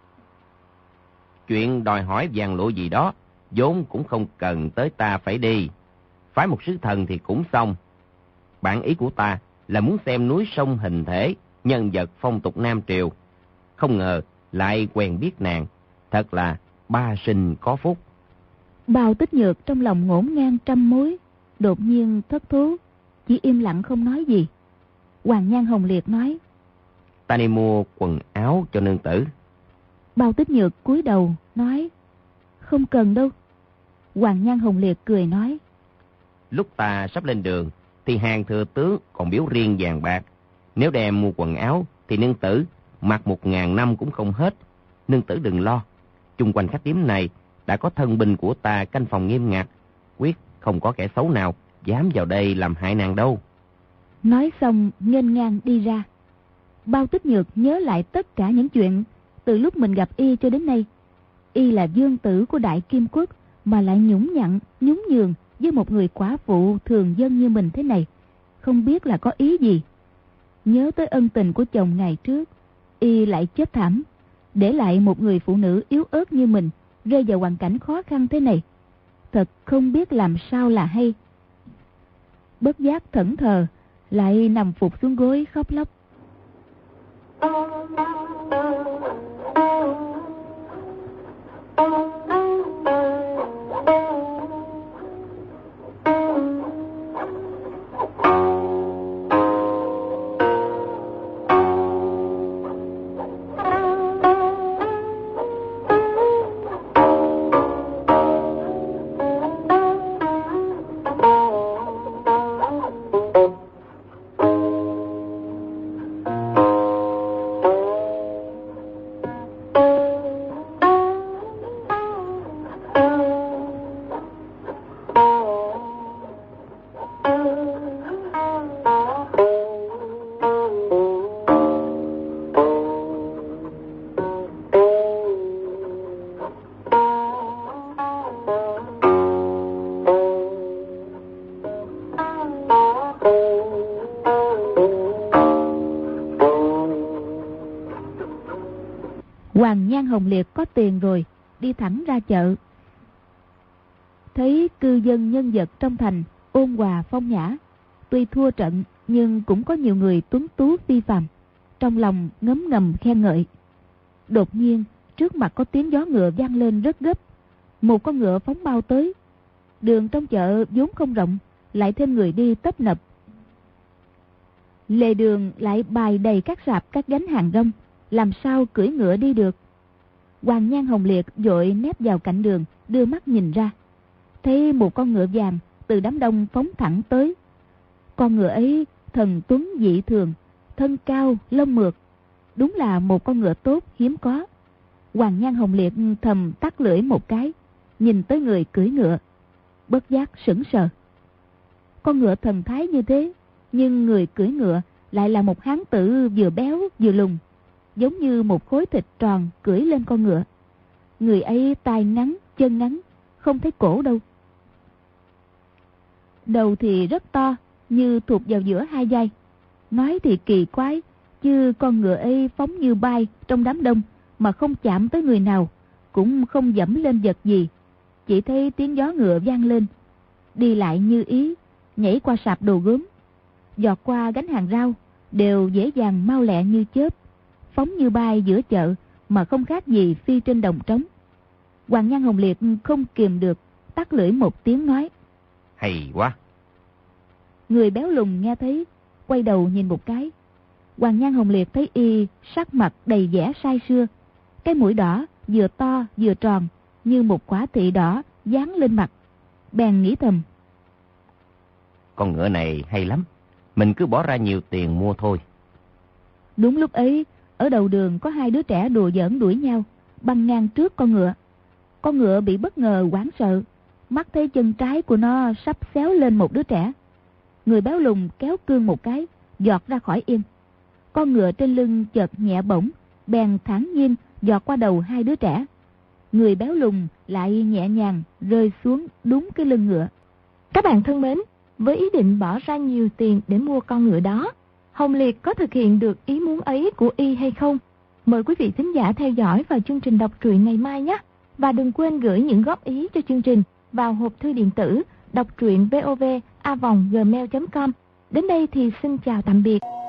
Chuyện đòi hỏi vàng lụa gì đó vốn cũng không cần tới ta phải đi, phái một sứ thần thì cũng xong. Bản ý của ta là muốn xem núi sông hình thể, nhân vật phong tục Nam Triều. Không ngờ lại quen biết nàng, thật là ba sinh có phúc. Bao Tích Nhược trong lòng ngổn ngang trăm mối, đột nhiên thất thú, chỉ im lặng không nói gì. Hoàng Nhan Hồng Liệt nói. ta đi mua quần áo cho nương tử. Bao Tích Nhược cúi đầu nói, không cần đâu. Hoàng Nhan Hồng Liệt cười nói, lúc ta sắp lên đường thì hàng thừa tướng còn biếu riêng vàng bạc. Nếu đem mua quần áo thì nương tử mặc 1000 năm cũng không hết. Nương tử đừng lo, chung quanh khách điếm này đã có thân binh của ta canh phòng nghiêm ngặt, quyết không có kẻ xấu nào dám vào đây làm hại nàng đâu. Nói xong nghênh ngang đi ra. Bao Tích Nhược nhớ lại tất cả những chuyện từ lúc mình gặp y cho đến nay. Y là vương tử của Đại Kim Quốc mà lại nhũng nhặn, nhún nhường với một người quả phụ thường dân như mình thế này, không biết là có ý gì. Nhớ tới ân tình của chồng ngày trước, y lại chết thảm, để lại một người phụ nữ yếu ớt như mình rơi vào hoàn cảnh khó khăn thế này. Thật không biết làm sao là hay. Bất giác thẫn thờ, lại nằm phục xuống gối khóc lóc. Hoàng Nhan Hồng Liệt có tiền rồi, đi thẳng ra chợ. Thấy cư dân nhân vật trong thành ôn hòa phong nhã, tuy thua trận nhưng cũng có nhiều người tuấn tú phi phàm, trong lòng ngấm ngầm khen ngợi. Đột nhiên trước mặt có tiếng gió ngựa vang lên rất gấp, một con ngựa phóng mau tới. Đường trong chợ vốn không rộng, lại thêm người đi tấp nập. Lề đường lại bày đầy các sạp các gánh hàng rong, làm sao cưỡi ngựa đi được. Hoàng Nhan Hồng Liệt vội nép vào cạnh đường, đưa mắt nhìn ra, thấy một con ngựa vàng từ đám đông phóng thẳng tới. Con ngựa ấy thần tuấn dị thường, thân cao lông mượt, đúng là một con ngựa tốt hiếm có. Hoàng Nhan Hồng Liệt thầm tắt lưỡi một cái, nhìn tới người cưỡi ngựa, bất giác sững sờ. Con ngựa thần thái như thế, nhưng người cưỡi ngựa lại là một hán tử vừa béo vừa lùn, giống như một khối thịt tròn cưỡi lên con ngựa. Người ấy tai ngắn, chân ngắn, không thấy cổ đâu. Đầu thì rất to, như thuộc vào giữa hai vai. Nói thì kỳ quái, chứ con ngựa ấy phóng như bay trong đám đông mà không chạm tới người nào, cũng không dẫm lên vật gì. Chỉ thấy tiếng gió ngựa vang lên, đi lại như ý, nhảy qua sạp đồ gốm, giọt qua gánh hàng rau, đều dễ dàng mau lẹ như chớp, phóng như bay giữa chợ mà không khác gì phi trên đồng trống. Hoàng Nhan Hồng Liệt không kìm được, tắt lưỡi một tiếng nói: Hay quá. Người béo lùn nghe thấy, quay đầu nhìn một cái. Hoàng Nhan Hồng Liệt thấy y sắc mặt đầy vẻ say sưa, cái mũi đỏ vừa to vừa tròn như một quả thị đỏ dán lên mặt. Bèn nghĩ thầm: Con ngựa này hay lắm, mình cứ bỏ ra nhiều tiền mua thôi. Đúng lúc ấy, ở đầu đường có hai đứa trẻ đùa giỡn đuổi nhau, băng ngang trước con ngựa. Con ngựa bị bất ngờ hoảng sợ, mắt thấy chân trái của nó sắp xéo lên một đứa trẻ. Người béo lùn kéo cương một cái, giọt ra khỏi yên. Con ngựa trên lưng chợt nhẹ bổng, bèn thản nhiên giọt qua đầu hai đứa trẻ. Người béo lùn lại nhẹ nhàng rơi xuống đúng cái lưng ngựa. Các bạn thân mến, với ý định bỏ ra nhiều tiền để mua con ngựa đó, Hồng Liệt có thực hiện được ý muốn ấy của y hay không? Mời quý vị thính giả theo dõi vào chương trình đọc truyện ngày mai nhé. Và đừng quên gửi những góp ý cho chương trình vào hộp thư điện tử đọc truyện vov@gmail.com. Đến đây thì xin chào tạm biệt.